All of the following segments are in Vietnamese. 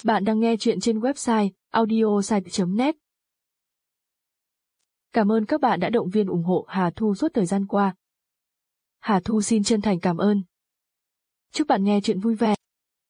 Bạn đang nghe chuyện trên website audiosite.net. Cảm ơn các bạn đã động viên ủng hộ Hà Thu suốt thời gian qua. Hà Thu xin chân thành cảm ơn. Chúc bạn nghe chuyện vui vẻ.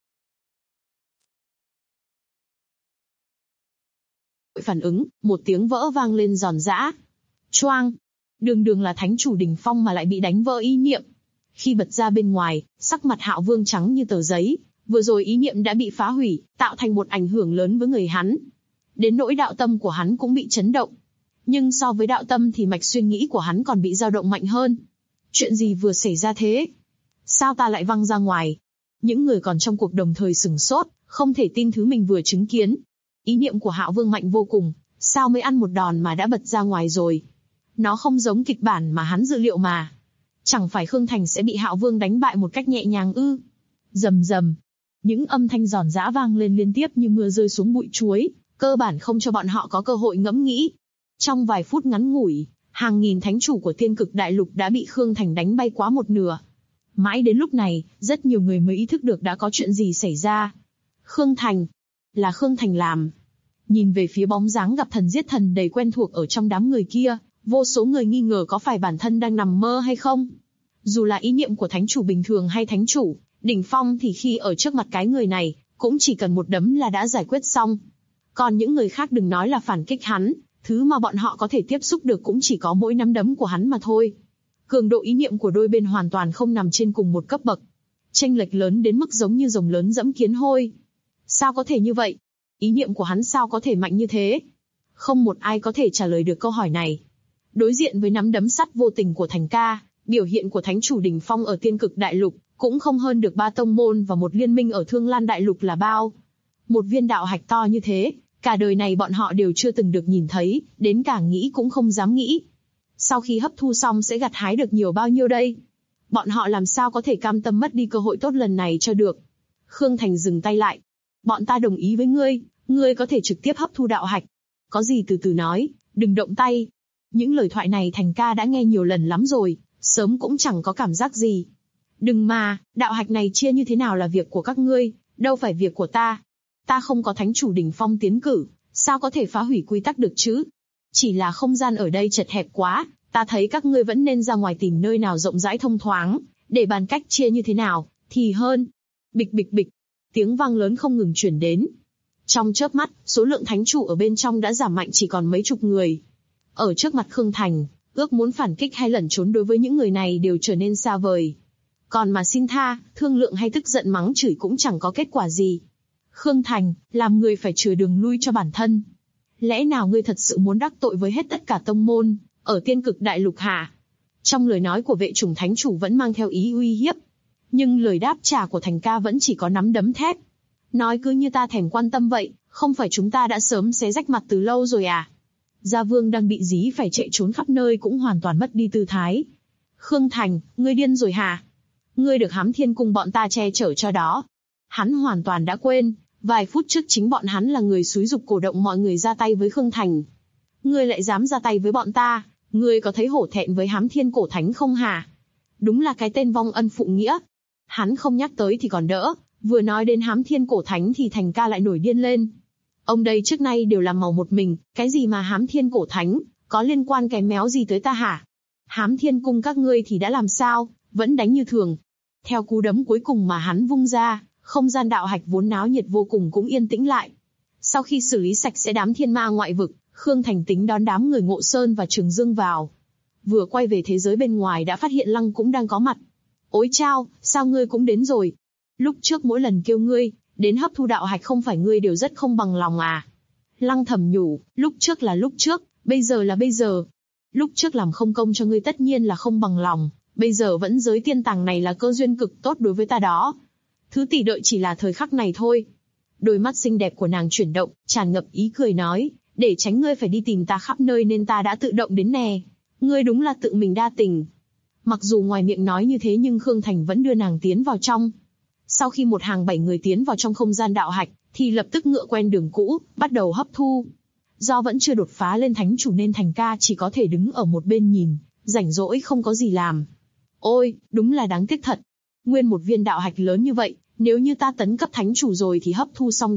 Phản ứng, một tiếng vỡ vang lên giòn giã. Choang! Đường là thánh chủ đỉnh phong mà lại bị đánh vỡ ý niệm. Khi bật ra bên ngoài, sắc mặt Hạo Vương trắng như tờ giấy. Vừa rồi ý niệm đã bị phá hủy, tạo thành một ảnh hưởng lớn với người hắn. Đến nỗi đạo tâm của hắn cũng bị chấn động. Nhưng so với đạo tâm thì mạch suy nghĩ của hắn còn bị dao động mạnh hơn. Chuyện gì vừa xảy ra thế? Sao ta lại văng ra ngoài? Những người còn trong cuộc đồng thời sửng sốt, không thể tin thứ mình vừa chứng kiến. Ý niệm của Hạo Vương mạnh vô cùng, sao mới ăn một đòn mà đã bật ra ngoài rồi? Nó không giống kịch bản mà hắn dự liệu mà. Chẳng phải Khương Thành sẽ bị Hạo Vương đánh bại một cách nhẹ nhàng ư? Rầm rầm. Những âm thanh giòn giã vang lên liên tiếp như mưa rơi xuống bụi chuối, cơ bản không cho bọn họ có cơ hội ngẫm nghĩ. Trong vài phút ngắn ngủi, hàng nghìn thánh chủ của Thiên Cực Đại Lục đã bị Khương Thành đánh bay quá một nửa. Mãi đến lúc này, rất nhiều người mới ý thức được đã có chuyện gì xảy ra. Khương Thành. Là Khương Thành làm. Nhìn về phía bóng dáng gặp thần giết thần đầy quen thuộc ở trong đám người kia, vô số người nghi ngờ có phải bản thân đang nằm mơ hay không. Dù là ý niệm của thánh chủ bình thường hay thánh chủ đỉnh phong thì khi ở trước mặt cái người này, cũng chỉ cần một đấm là đã giải quyết xong. Còn những người khác đừng nói là phản kích hắn, thứ mà bọn họ có thể tiếp xúc được cũng chỉ có mỗi nắm đấm của hắn mà thôi. Cường độ ý niệm của đôi bên hoàn toàn không nằm trên cùng một cấp bậc. Chênh lệch lớn đến mức giống như rồng lớn dẫm kiến hôi. Sao có thể như vậy? Ý niệm của hắn sao có thể mạnh như thế? Không một ai có thể trả lời được câu hỏi này. Đối diện với nắm đấm sắt vô tình của Thành Ca, biểu hiện của thánh chủ đỉnh phong ở Thiên Cực Đại Lục cũng không hơn được 3 tông môn và một liên minh ở Thương Lan Đại Lục là bao. Một viên đạo hạch to như thế, cả đời này bọn họ đều chưa từng được nhìn thấy, đến cả nghĩ cũng không dám nghĩ. Sau khi hấp thu xong sẽ gặt hái được nhiều bao nhiêu đây? Bọn họ làm sao có thể cam tâm mất đi cơ hội tốt lần này cho được? Khương Thành dừng tay lại. Bọn ta đồng ý với ngươi có thể trực tiếp hấp thu đạo hạch. Có gì từ từ nói, đừng động tay. Những lời thoại này Thành Ca đã nghe nhiều lần lắm rồi, sớm cũng chẳng có cảm giác gì. Đừng mà, đạo hạch này chia như thế nào là việc của các ngươi, đâu phải việc của ta. Ta không có thánh chủ đỉnh phong tiến cử, sao có thể phá hủy quy tắc được chứ? Chỉ là không gian ở đây chật hẹp quá, ta thấy các ngươi vẫn nên ra ngoài tìm nơi nào rộng rãi thông thoáng, để bàn cách chia như thế nào, thì hơn. Bịch bịch bịch, tiếng vang lớn không ngừng chuyển đến. Trong chớp mắt, số lượng thánh chủ ở bên trong đã giảm mạnh chỉ còn mấy chục người. Ở trước mặt Khương Thành, ước muốn phản kích hay lẩn trốn đối với những người này đều trở nên xa vời. Còn mà xin tha, thương lượng hay tức giận mắng chửi cũng chẳng có kết quả gì. Khương Thành, làm người phải chừa đường lui cho bản thân. Lẽ nào ngươi thật sự muốn đắc tội với hết tất cả tông môn ở Thiên Cực Đại Lục hả? Trong lời nói của vệ chủng thánh chủ vẫn mang theo ý uy hiếp. Nhưng lời đáp trả của Thành Ca vẫn chỉ có nắm đấm thép. Nói cứ như ta thèm quan tâm vậy, không phải chúng ta đã sớm xé rách mặt từ lâu rồi à? Gia Vương đang bị dí phải chạy trốn khắp nơi cũng hoàn toàn mất đi tư thái. Khương Thành, ngươi điên rồi hả? Ngươi được Hám Thiên Cung bọn ta che chở cho đó. Hắn hoàn toàn đã quên, vài phút trước chính bọn hắn là người xúi giục cổ động mọi người ra tay với Khương Thành. Ngươi lại dám ra tay với bọn ta, ngươi có thấy hổ thẹn với Hám Thiên Cổ Thánh không hả? Đúng là cái tên vong ân phụ nghĩa. Hắn không nhắc tới thì còn đỡ, vừa nói đến Hám Thiên Cổ Thánh thì Thành Ca lại nổi điên lên. Ông đây trước nay đều làm màu một mình, cái gì mà Hám Thiên Cổ Thánh, có liên quan cái méo gì tới ta hả? Hám Thiên Cung các ngươi thì đã làm sao, vẫn đánh như thường. Theo cú đấm cuối cùng mà hắn vung ra, không gian đạo hạch vốn náo nhiệt vô cùng cũng yên tĩnh lại. Sau khi xử lý sạch sẽ đám thiên ma ngoại vực, Khương Thành tính đón đám người Ngộ Sơn và Trường Dương vào. Vừa quay về thế giới bên ngoài đã phát hiện Lăng cũng đang có mặt. Ôi chao, sao ngươi cũng đến rồi? Lúc trước mỗi lần kêu ngươi đến hấp thu đạo hạch không phải ngươi đều rất không bằng lòng à? Lăng thầm nhủ, lúc trước là lúc trước, bây giờ là bây giờ. Lúc trước làm không công cho ngươi tất nhiên là không bằng lòng, bây giờ vẫn giới tiên tàng này là cơ duyên cực tốt đối với ta đó. Thứ tỷ đợi chỉ là thời khắc này thôi. Đôi mắt xinh đẹp của nàng chuyển động, tràn ngập ý cười nói, để tránh ngươi phải đi tìm ta khắp nơi nên ta đã tự động đến nè. Ngươi đúng là tự mình đa tình. Mặc dù ngoài miệng nói như thế nhưng Khương Thành vẫn đưa nàng tiến vào trong. Sau khi một hàng 7 người tiến vào trong không gian đạo hạch, thì lập tức ngựa quen đường cũ, bắt đầu hấp thu. Do vẫn chưa đột phá lên thánh chủ nên Thành Ca chỉ có thể đứng ở một bên nhìn, rảnh rỗi không có gì làm. Ôi, đúng là đáng tiếc thật. Nguyên một viên đạo hạch lớn như vậy, nếu như ta tấn cấp thánh chủ rồi thì hấp thu xong chắc,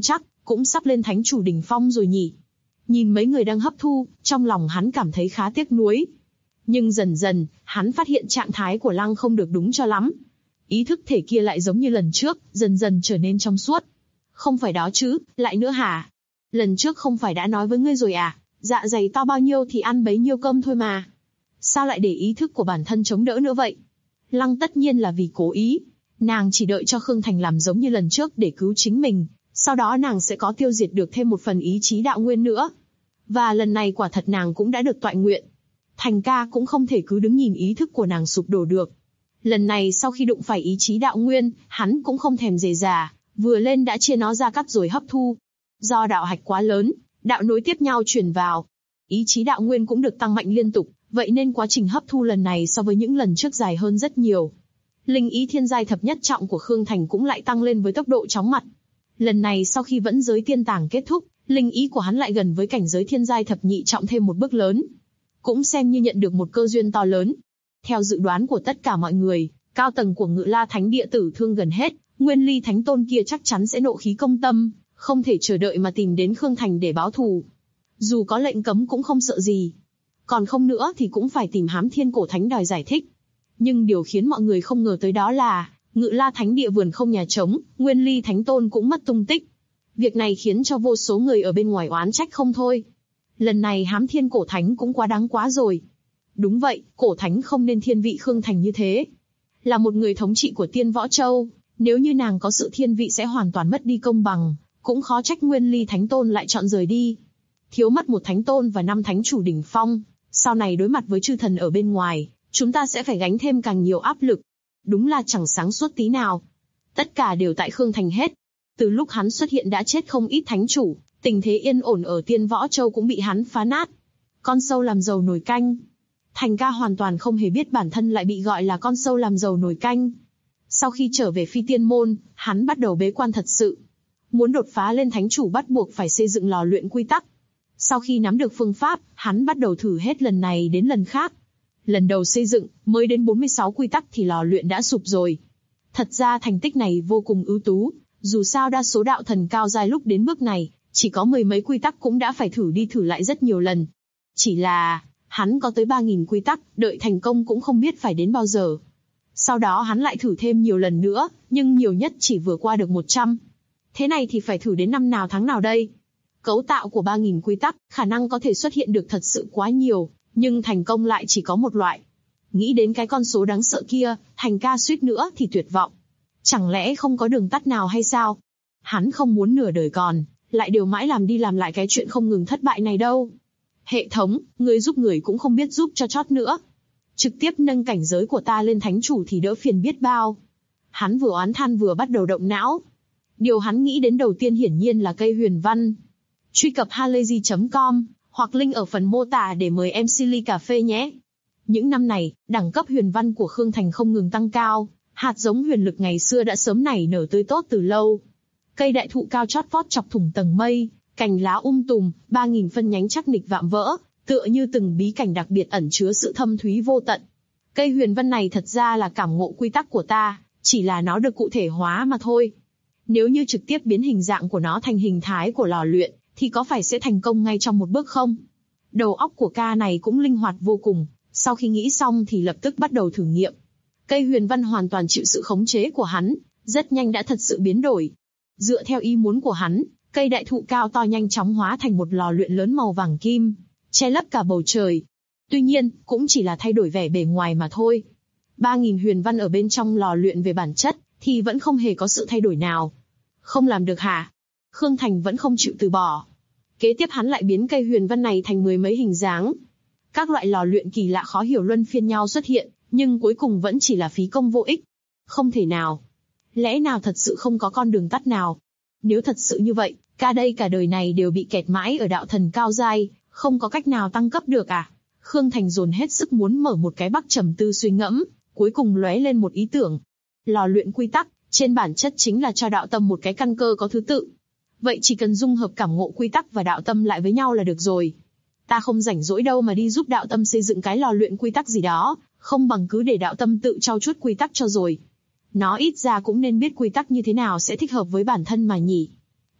cũng sắp lên thánh chủ đỉnh phong rồi nhỉ. Nhìn mấy người đang hấp thu, trong lòng hắn cảm thấy khá tiếc nuối. Nhưng dần dần, hắn phát hiện trạng thái của Lăng không được đúng cho lắm. Ý thức thể kia lại giống như lần trước, dần dần trở nên trong suốt. Không phải đó chứ, lại nữa hả? Lần trước không phải đã nói với ngươi rồi à, dạ dày to bao nhiêu thì ăn bấy nhiêu cơm thôi mà. Sao lại để ý thức của bản thân chống đỡ nữa vậy? Lăng tất nhiên là vì cố ý. Nàng chỉ đợi cho Khương Thành làm giống như lần trước để cứu chính mình, sau đó nàng sẽ có tiêu diệt được thêm một phần ý chí đạo nguyên nữa. Và lần này quả thật nàng cũng đã được toại nguyện. Thành ca cũng không thể cứ đứng nhìn ý thức của nàng sụp đổ được. Lần này sau khi đụng phải ý chí đạo nguyên, hắn cũng không thèm dề dà, vừa lên đã chia nó ra cắt rồi hấp thu. Do đạo hạch quá lớn, đạo nối tiếp nhau truyền vào. Ý chí đạo nguyên cũng được tăng mạnh liên tục, vậy nên quá trình hấp thu lần này so với những lần trước dài hơn rất nhiều. Linh ý thiên giai thập nhất trọng của Khương Thành cũng lại tăng lên với tốc độ chóng mặt. Lần này sau khi vẫn giới tiên tàng kết thúc, linh ý của hắn lại gần với cảnh giới thiên giai thập nhị trọng thêm một bước lớn. Cũng xem như nhận được một cơ duyên to lớn. Theo dự đoán của tất cả mọi người, cao tầng của Ngự La Thánh Địa tử thương gần hết, Nguyên Ly Thánh Tôn kia chắc chắn sẽ nộ khí công tâm, không thể chờ đợi mà tìm đến Khương Thành để báo thù. Dù có lệnh cấm cũng không sợ gì. Còn không nữa thì cũng phải tìm Hám Thiên Cổ Thánh đòi giải thích. Nhưng điều khiến mọi người không ngờ tới đó là, Ngự La Thánh Địa vườn không nhà trống, Nguyên Ly Thánh Tôn cũng mất tung tích. Việc này khiến cho vô số người ở bên ngoài oán trách không thôi. Lần này Hám Thiên Cổ Thánh cũng quá đáng quá rồi. Đúng vậy, Cổ Thánh không nên thiên vị Khương Thành như thế. Là một người thống trị của Tiên Võ Châu, nếu như nàng có sự thiên vị sẽ hoàn toàn mất đi công bằng, cũng khó trách Nguyên Ly Thánh Tôn lại chọn rời đi. Thiếu mất một Thánh Tôn và 5 Thánh Chủ đỉnh phong, sau này đối mặt với chư thần ở bên ngoài, chúng ta sẽ phải gánh thêm càng nhiều áp lực. Đúng là chẳng sáng suốt tí nào. Tất cả đều tại Khương Thành hết. Từ lúc hắn xuất hiện đã chết không ít thánh chủ, tình thế yên ổn ở Tiên Võ Châu cũng bị hắn phá nát. Con sâu làm dầu nồi canh. Thành ca hoàn toàn không hề biết bản thân lại bị gọi là con sâu làm dầu nồi canh. Sau khi trở về Phi Tiên Môn, hắn bắt đầu bế quan thật sự. Muốn đột phá lên thánh chủ bắt buộc phải xây dựng lò luyện quy tắc. Sau khi nắm được phương pháp, hắn bắt đầu thử hết lần này đến lần khác. Lần đầu xây dựng, mới đến 46 quy tắc thì lò luyện đã sụp rồi. Thật ra thành tích này vô cùng ưu tú, dù sao đa số đạo thần cao giai lúc đến bước này, chỉ có mười mấy quy tắc cũng đã phải thử đi thử lại rất nhiều lần. Chỉ là, hắn có tới 3.000 quy tắc, đợi thành công cũng không biết phải đến bao giờ. Sau đó hắn lại thử thêm nhiều lần nữa, nhưng nhiều nhất chỉ vừa qua được 100. Thế này thì phải thử đến năm nào tháng nào đây? Cấu tạo của 3.000 quy tắc, khả năng có thể xuất hiện được thật sự quá nhiều, nhưng thành công lại chỉ có một loại. Nghĩ đến cái con số đáng sợ kia, Thành ca suýt nữa thì tuyệt vọng. Chẳng lẽ không có đường tắt nào hay sao? Hắn không muốn nửa đời còn, lại đều mãi làm đi làm lại cái chuyện không ngừng thất bại này đâu. Hệ thống, người giúp người cũng không biết giúp cho chót nữa. Trực tiếp nâng cảnh giới của ta lên thánh chủ thì đỡ phiền biết bao. Hắn vừa oán than vừa bắt đầu động não. Điều hắn nghĩ đến đầu tiên hiển nhiên là cây huyền văn. Truy cập halayzi.com, hoặc link ở phần mô tả để mời em Silly cà phê nhé. Những năm này, đẳng cấp huyền văn của Khương Thành không ngừng tăng cao, hạt giống huyền lực ngày xưa đã sớm nảy nở tươi tốt từ lâu. Cây đại thụ cao chót vót chọc thủng tầng mây, cành lá tùm, 3.000 phân nhánh chắc nịch vạm vỡ, tựa như từng bí cảnh đặc biệt ẩn chứa sự thâm thúy vô tận. Cây huyền văn này thật ra là cảm ngộ quy tắc của ta, chỉ là nó được cụ thể hóa mà thôi. Nếu như trực tiếp biến hình dạng của nó thành hình thái của lò luyện, thì có phải sẽ thành công ngay trong một bước không? Đầu óc của ca này cũng linh hoạt vô cùng, sau khi nghĩ xong thì lập tức bắt đầu thử nghiệm. Cây huyền văn hoàn toàn chịu sự khống chế của hắn, rất nhanh đã thật sự biến đổi. Dựa theo ý muốn của hắn, cây đại thụ cao to nhanh chóng hóa thành một lò luyện lớn màu vàng kim, che lấp cả bầu trời. Tuy nhiên, cũng chỉ là thay đổi vẻ bề ngoài mà thôi. 3.000 huyền văn ở bên trong lò luyện về bản chất, thì vẫn không hề có sự thay đổi nào. Không làm được hả? Khương Thành vẫn không chịu từ bỏ. Kế tiếp hắn lại biến cây huyền văn này thành mười mấy hình dáng. Các loại lò luyện kỳ lạ khó hiểu luân phiên nhau xuất hiện, nhưng cuối cùng vẫn chỉ là phí công vô ích. Không thể nào. Lẽ nào thật sự không có con đường tắt nào? Nếu thật sự như vậy, ca đây cả đời này đều bị kẹt mãi ở đạo thần cao giai, không có cách nào tăng cấp được à? Khương Thành dồn hết sức muốn mở một cái bắc trầm tư suy ngẫm, cuối cùng lóe lên một ý tưởng. Lò luyện quy tắc, trên bản chất chính là cho đạo tâm một cái căn cơ có thứ tự. Vậy chỉ cần dung hợp cảm ngộ quy tắc và đạo tâm lại với nhau là được rồi. Ta không rảnh rỗi đâu mà đi giúp đạo tâm xây dựng cái lò luyện quy tắc gì đó, không bằng cứ để đạo tâm tự trau chuốt quy tắc cho rồi. Nó ít ra cũng nên biết quy tắc như thế nào sẽ thích hợp với bản thân mà nhỉ.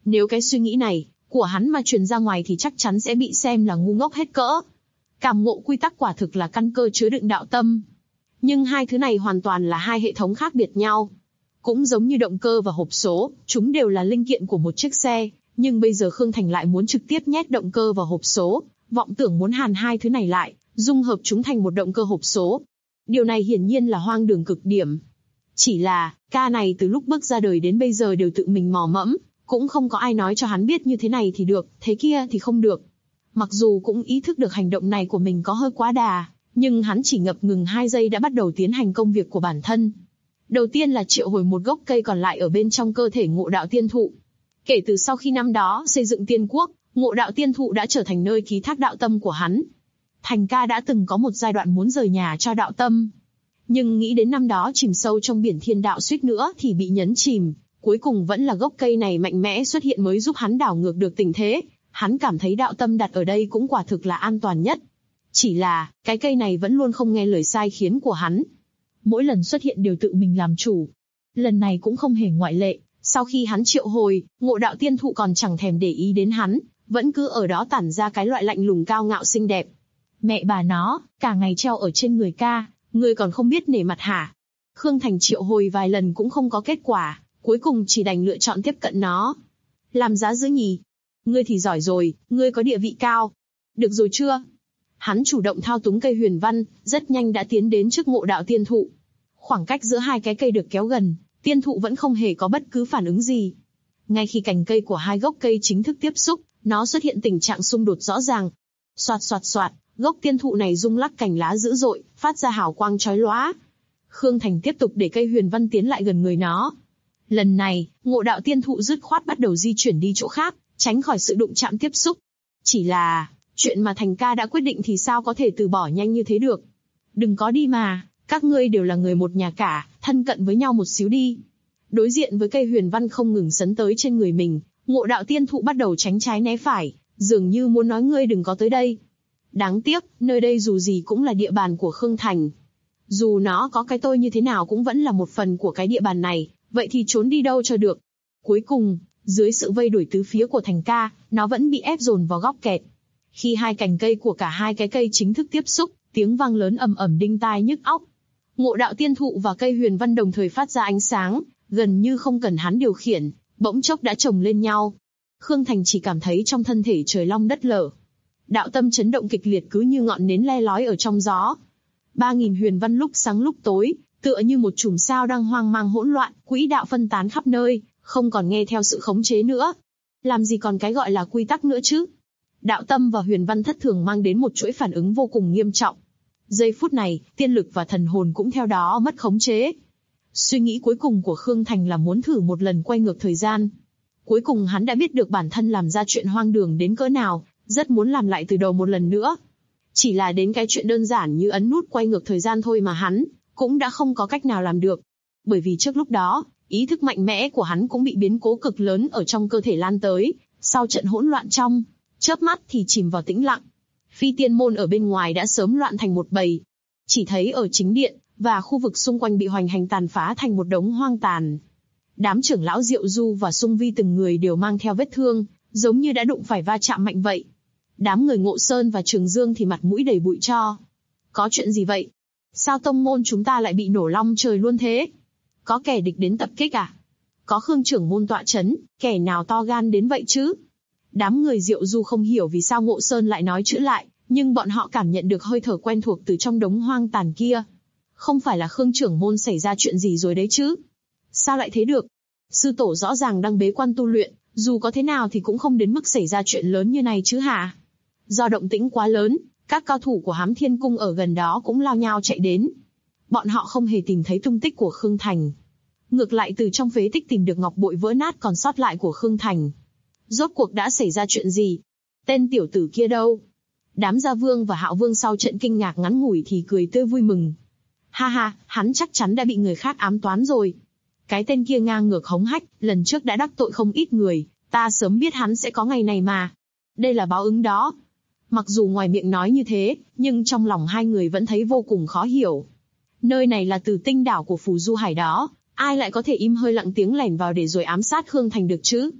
Nếu cái suy nghĩ này của hắn mà truyền ra ngoài thì chắc chắn sẽ bị xem là ngu ngốc hết cỡ. Cảm ngộ quy tắc quả thực là căn cơ chứa đựng đạo tâm. Nhưng hai thứ này hoàn toàn là hai hệ thống khác biệt nhau. Cũng giống như động cơ và hộp số, chúng đều là linh kiện của một chiếc xe, nhưng bây giờ Khương Thành lại muốn trực tiếp nhét động cơ vào hộp số, vọng tưởng muốn hàn hai thứ này lại, dung hợp chúng thành một động cơ hộp số. Điều này hiển nhiên là hoang đường cực điểm. Chỉ là, ca này từ lúc bước ra đời đến bây giờ đều tự mình mò mẫm, cũng không có ai nói cho hắn biết như thế này thì được, thế kia thì không được. Mặc dù cũng ý thức được hành động này của mình có hơi quá đà, nhưng hắn chỉ ngập ngừng 2 giây đã bắt đầu tiến hành công việc của bản thân. Đầu tiên là triệu hồi một gốc cây còn lại ở bên trong cơ thể Ngộ Đạo Tiên Thụ. Kể từ sau khi năm đó xây dựng Tiên Quốc, Ngộ Đạo Tiên Thụ đã trở thành nơi ký thác đạo tâm của hắn. Thành ca đã từng có một giai đoạn muốn rời nhà cho đạo tâm. Nhưng nghĩ đến năm đó chìm sâu trong biển thiên đạo suýt nữa thì bị nhấn chìm, cuối cùng vẫn là gốc cây này mạnh mẽ xuất hiện mới giúp hắn đảo ngược được tình thế. Hắn cảm thấy đạo tâm đặt ở đây cũng quả thực là an toàn nhất. Chỉ là, cái cây này vẫn luôn không nghe lời sai khiến của hắn. Mỗi lần xuất hiện đều tự mình làm chủ. Lần này cũng không hề ngoại lệ, sau khi hắn triệu hồi, Ngộ Đạo Tiên Thụ còn chẳng thèm để ý đến hắn, vẫn cứ ở đó tản ra cái loại lạnh lùng cao ngạo xinh đẹp. Mẹ bà nó, cả ngày treo ở trên người ca, ngươi còn không biết nể mặt hả? Khương Thành triệu hồi vài lần cũng không có kết quả, cuối cùng chỉ đành lựa chọn tiếp cận nó. Làm giá giữ nhì. Ngươi thì giỏi rồi, ngươi có địa vị cao. Được rồi chưa? Hắn chủ động thao túng cây huyền văn, rất nhanh đã tiến đến trước Ngộ Đạo Tiên Thụ. Khoảng cách giữa hai cái cây được kéo gần, tiên thụ vẫn không hề có bất cứ phản ứng gì. Ngay khi cành cây của hai gốc cây chính thức tiếp xúc, nó xuất hiện tình trạng xung đột rõ ràng. Soạt soạt soạt, gốc tiên thụ này rung lắc cành lá dữ dội, phát ra hào quang chói lóa. Khương Thành tiếp tục để cây huyền văn tiến lại gần người nó. Lần này, Ngộ Đạo Tiên Thụ dứt khoát bắt đầu di chuyển đi chỗ khác, tránh khỏi sự đụng chạm tiếp xúc. Chỉ là, chuyện mà Thành ca đã quyết định thì sao có thể từ bỏ nhanh như thế được. Đừng có đi mà, các ngươi đều là người một nhà cả, thân cận với nhau một xíu đi. Đối diện với cây huyền văn không ngừng sấn tới trên người mình, Ngộ Đạo Tiên Thụ bắt đầu tránh trái né phải, dường như muốn nói ngươi đừng có tới đây. Đáng tiếc, nơi đây dù gì cũng là địa bàn của Khương Thành. Dù nó có cái tôi như thế nào cũng vẫn là một phần của cái địa bàn này, vậy thì trốn đi đâu cho được. Cuối cùng, dưới sự vây đuổi tứ phía của Thành ca, nó vẫn bị ép dồn vào góc kẹt. Khi hai cành cây của cả hai cái cây chính thức tiếp xúc, tiếng vang lớn ầm ầm đinh tai nhức óc. Ngộ Đạo Tiên Thụ và cây huyền văn đồng thời phát ra ánh sáng, gần như không cần hắn điều khiển, bỗng chốc đã chồng lên nhau. Khương Thành chỉ cảm thấy trong thân thể trời long đất lở. Đạo tâm chấn động kịch liệt cứ như ngọn nến le lói ở trong gió. 3000 huyền văn lúc sáng lúc tối, tựa như một chùm sao đang hoang mang hỗn loạn, quỹ đạo phân tán khắp nơi, không còn nghe theo sự khống chế nữa. Làm gì còn cái gọi là quy tắc nữa chứ? Đạo tâm và huyền văn thất thường mang đến một chuỗi phản ứng vô cùng nghiêm trọng. Giây phút này, tiên lực và thần hồn cũng theo đó mất khống chế. Suy nghĩ cuối cùng của Khương Thành là muốn thử một lần quay ngược thời gian. Cuối cùng hắn đã biết được bản thân làm ra chuyện hoang đường đến cỡ nào, rất muốn làm lại từ đầu một lần nữa. Chỉ là đến cái chuyện đơn giản như ấn nút quay ngược thời gian thôi mà hắn cũng đã không có cách nào làm được. Bởi vì trước lúc đó, ý thức mạnh mẽ của hắn cũng bị biến cố cực lớn ở trong cơ thể lan tới, sau trận hỗn loạn trong chớp mắt thì chìm vào tĩnh lặng. Phi tiên môn ở bên ngoài đã sớm loạn thành một bầy. Chỉ thấy ở chính điện và khu vực xung quanh bị hoành hành tàn phá thành một đống hoang tàn. Đám trưởng lão Diệu Du và Sung Vi từng người đều mang theo vết thương, giống như đã đụng phải va chạm mạnh vậy. Đám người Ngộ Sơn và Trường Dương thì mặt mũi đầy bụi tro. Có chuyện gì vậy? Sao tông môn chúng ta lại bị nổ long trời luôn thế? Có kẻ địch đến tập kích à? Có Khương trưởng môn tọa chấn, kẻ nào to gan đến vậy chứ? Đám người Diệu Du không hiểu vì sao Ngộ Sơn lại nói chữ lại, nhưng bọn họ cảm nhận được hơi thở quen thuộc từ trong đống hoang tàn kia. Không phải là Khương trưởng môn xảy ra chuyện gì rồi đấy chứ? Sao lại thế được? Sư tổ rõ ràng đang bế quan tu luyện, dù có thế nào thì cũng không đến mức xảy ra chuyện lớn như này chứ hả? Do động tĩnh quá lớn, các cao thủ của Hám Thiên Cung ở gần đó cũng lao nhao chạy đến. Bọn họ không hề tìm thấy tung tích của Khương Thành. Ngược lại từ trong phế tích tìm được ngọc bội vỡ nát còn sót lại của Khương Thành. Rốt cuộc đã xảy ra chuyện gì? Tên tiểu tử kia đâu? Đám Gia Vương và Hạo Vương sau trận kinh ngạc ngắn ngủi thì cười tươi vui mừng. Ha ha, hắn chắc chắn đã bị người khác ám toán rồi. Cái tên kia ngang ngược hống hách, lần trước đã đắc tội không ít người, ta sớm biết hắn sẽ có ngày này mà. Đây là báo ứng đó. Mặc dù ngoài miệng nói như thế, nhưng trong lòng hai người vẫn thấy vô cùng khó hiểu. Nơi này là Tử Tinh đảo của Phù Du Hải đó, ai lại có thể im hơi lặng tiếng lẻn vào để rồi ám sát Khương Thành được chứ?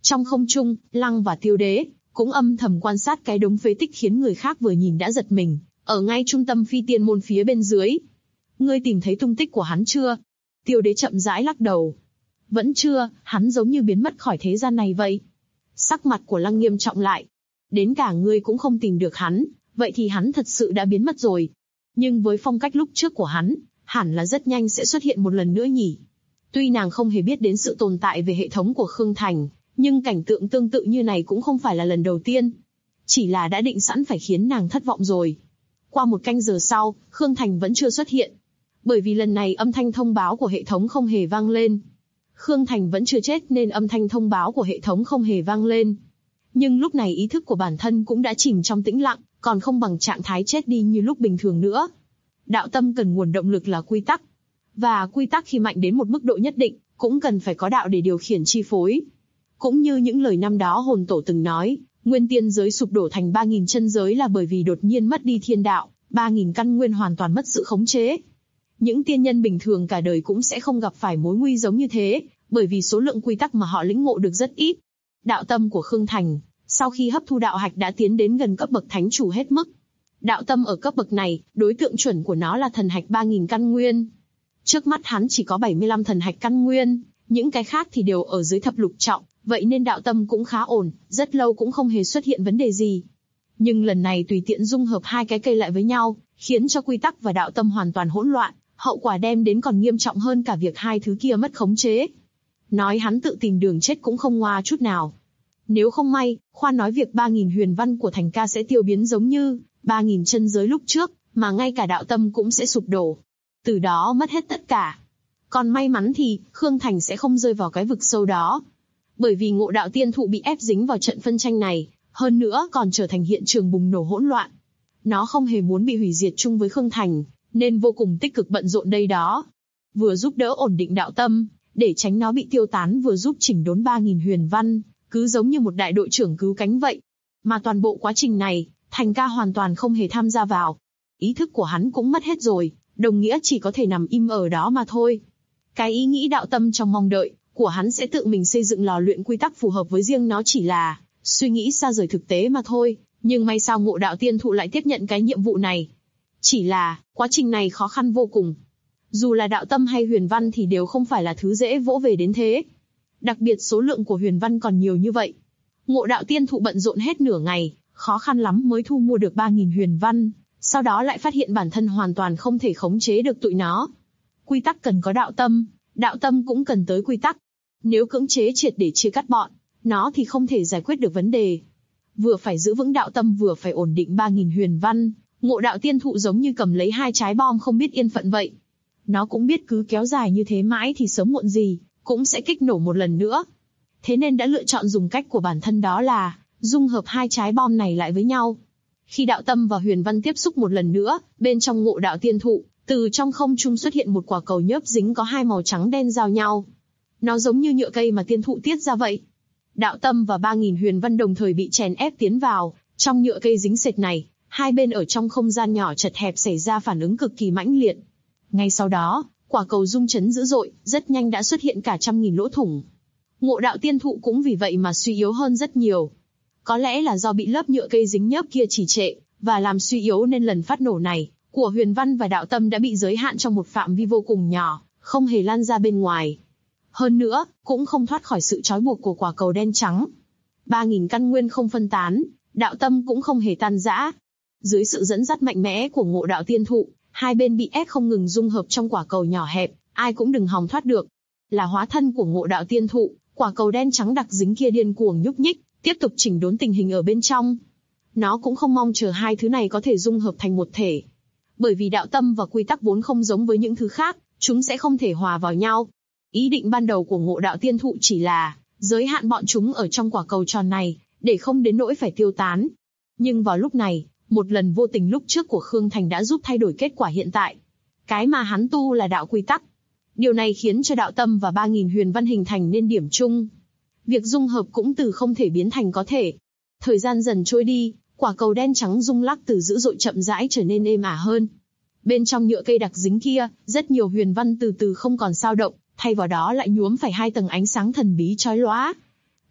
Trong không trung, Lăng và Tiêu Đế cũng âm thầm quan sát cái đống phế tích khiến người khác vừa nhìn đã giật mình, ở ngay trung tâm phi tiên môn phía bên dưới. Ngươi tìm thấy tung tích của hắn chưa? Tiêu Đế chậm rãi lắc đầu. Vẫn chưa, hắn giống như biến mất khỏi thế gian này vậy. Sắc mặt của Lăng nghiêm trọng lại. Đến cả ngươi cũng không tìm được hắn, vậy thì hắn thật sự đã biến mất rồi. Nhưng với phong cách lúc trước của hắn, hẳn là rất nhanh sẽ xuất hiện một lần nữa nhỉ. Tuy nàng không hề biết đến sự tồn tại về hệ thống của Khương Thành, nhưng cảnh tượng tương tự như này cũng không phải là lần đầu tiên. Chỉ là đã định sẵn phải khiến nàng thất vọng rồi. Qua 1 canh giờ sau, Khương Thành vẫn chưa xuất hiện. Bởi vì lần này âm thanh thông báo của hệ thống không hề vang lên. Khương Thành vẫn chưa chết nên âm thanh thông báo của hệ thống không hề vang lên. Nhưng lúc này ý thức của bản thân cũng đã chìm trong tĩnh lặng, còn không bằng trạng thái chết đi như lúc bình thường nữa. Đạo tâm cần nguồn động lực là quy tắc. Và quy tắc khi mạnh đến một mức độ nhất định, cũng cần phải có đạo để điều khiển chi phối. Cũng như những lời năm đó hồn tổ từng nói, nguyên tiên giới sụp đổ thành 3.000 chân giới là bởi vì đột nhiên mất đi thiên đạo, 3.000 căn nguyên hoàn toàn mất sự khống chế. Những tiên nhân bình thường cả đời cũng sẽ không gặp phải mối nguy giống như thế, bởi vì số lượng quy tắc mà họ lĩnh ngộ được rất ít. Đạo tâm của Khương Thành, sau khi hấp thu đạo hạch đã tiến đến gần cấp bậc thánh chủ hết mức. Đạo tâm ở cấp bậc này, đối tượng chuẩn của nó là thần hạch 3.000 căn nguyên. Trước mắt hắn chỉ có 75 thần hạch căn nguyên, những cái khác thì đều ở dưới thập lục trọng, vậy nên đạo tâm cũng khá ổn, rất lâu cũng không hề xuất hiện vấn đề gì. Nhưng lần này tùy tiện dung hợp 2 cái cây lại với nhau, khiến cho quy tắc và đạo tâm hoàn toàn hỗn loạn, hậu quả đem đến còn nghiêm trọng hơn cả việc 2 thứ kia mất khống chế. Nói hắn tự tìm đường chết cũng không ngoa chút nào. Nếu không may, khoan nói việc 3.000 huyền văn của Thành ca sẽ tiêu biến giống như 3.000 chân giới lúc trước, mà ngay cả đạo tâm cũng sẽ sụp đổ. Từ đó mất hết tất cả. Còn may mắn thì, Khương Thành sẽ không rơi vào cái vực sâu đó. Bởi vì Ngộ Đạo Tiên Thụ bị ép dính vào trận phân tranh này, hơn nữa còn trở thành hiện trường bùng nổ hỗn loạn. Nó không hề muốn bị hủy diệt chung với Khương Thành, nên vô cùng tích cực bận rộn đây đó. Vừa giúp đỡ ổn định đạo tâm, để tránh nó bị tiêu tán, vừa giúp chỉnh đốn 3.000 huyền văn, cứ giống như một đại đội trưởng cứu cánh vậy. Mà toàn bộ quá trình này, Thành ca hoàn toàn không hề tham gia vào. Ý thức của hắn cũng mất hết rồi, đồng nghĩa chỉ có thể nằm im ở đó mà thôi. Cái ý nghĩ đạo tâm trong mong đợi của hắn sẽ tự mình xây dựng lò luyện quy tắc phù hợp với riêng nó chỉ là suy nghĩ xa rời thực tế mà thôi. Nhưng may sao Ngộ Đạo Tiên Thụ lại tiếp nhận cái nhiệm vụ này. Chỉ là, quá trình này khó khăn vô cùng. Dù là đạo tâm hay huyền văn thì đều không phải là thứ dễ vỗ về đến thế. Đặc biệt số lượng của huyền văn còn nhiều như vậy. Ngộ Đạo Tiên Thụ bận rộn hết nửa ngày, khó khăn lắm mới thu mua được 3.000 huyền văn, sau đó lại phát hiện bản thân hoàn toàn không thể khống chế được tụi nó. Quy tắc cần có đạo tâm cũng cần tới quy tắc. Nếu cưỡng chế triệt để chia cắt bọn nó thì không thể giải quyết được vấn đề. Vừa phải giữ vững đạo tâm vừa phải ổn định 3.000 huyền văn, Ngộ Đạo Tiên Thụ giống như cầm lấy 2 trái bom không biết yên phận vậy. Nó cũng biết cứ kéo dài như thế mãi thì sớm muộn gì cũng sẽ kích nổ một lần nữa. Thế nên đã lựa chọn dùng cách của bản thân, đó là dung hợp 2 trái bom này lại với nhau. Khi đạo tâm và huyền văn tiếp xúc một lần nữa, bên trong Ngộ Đạo Tiên Thụ, từ trong không trung xuất hiện một quả cầu nhớp dính có 2 màu trắng đen giao nhau. Nó giống như nhựa cây mà tiên thụ tiết ra vậy. Đạo tâm và 3.000 huyền văn đồng thời bị chèn ép tiến vào trong nhựa cây dính sệt này. Hai bên ở trong không gian nhỏ chật hẹp xảy ra phản ứng cực kỳ mãnh liệt. Ngay sau đó, quả cầu rung chấn dữ dội, rất nhanh đã xuất hiện cả 100.000 lỗ thủng. Ngộ Đạo Tiên Thụ cũng vì vậy mà suy yếu hơn rất nhiều. Có lẽ là do bị lớp nhựa cây dính nhớp kia trì trệ và làm suy yếu nên lần phát nổ này của huyền văn và đạo tâm đã bị giới hạn trong một phạm vi vô cùng nhỏ, không hề lan ra bên ngoài. Hơn nữa, cũng không thoát khỏi sự trói buộc của quả cầu đen trắng. 3.000 căn nguyên không phân tán, đạo tâm cũng không hề tan rã. Dưới sự dẫn dắt mạnh mẽ của Ngộ Đạo Tiên Thụ, hai bên bị ép không ngừng dung hợp trong quả cầu nhỏ hẹp, ai cũng đừng hòng thoát được. Là hóa thân của Ngộ Đạo Tiên Thụ, quả cầu đen trắng đặc dính kia điên cuồng nhúc nhích, tiếp tục chỉnh đốn tình hình ở bên trong. Nó cũng không mong chờ hai thứ này có thể dung hợp thành một thể. Bởi vì đạo tâm và quy tắc vốn không giống với những thứ khác, chúng sẽ không thể hòa vào nhau. Ý định ban đầu của Ngộ Đạo Tiên Thụ chỉ là giới hạn bọn chúng ở trong quả cầu tròn này, để không đến nỗi phải tiêu tán. Nhưng vào lúc này, một lần vô tình lúc trước của Khương Thành đã giúp thay đổi kết quả hiện tại. Cái mà hắn tu là đạo quy tắc. Điều này khiến cho đạo tâm và 3.000 huyền văn hình thành nên điểm chung. Việc dung hợp cũng từ không thể biến thành có thể. Thời gian dần trôi đi, quả cầu đen trắng rung lắc từ dữ dội chậm rãi trở nên êm ả hơn. Bên trong nhựa cây đặc dính kia, rất nhiều huyền văn từ từ không còn dao động, thay vào đó lại nhuốm phải 2 tầng ánh sáng thần bí chói lóa.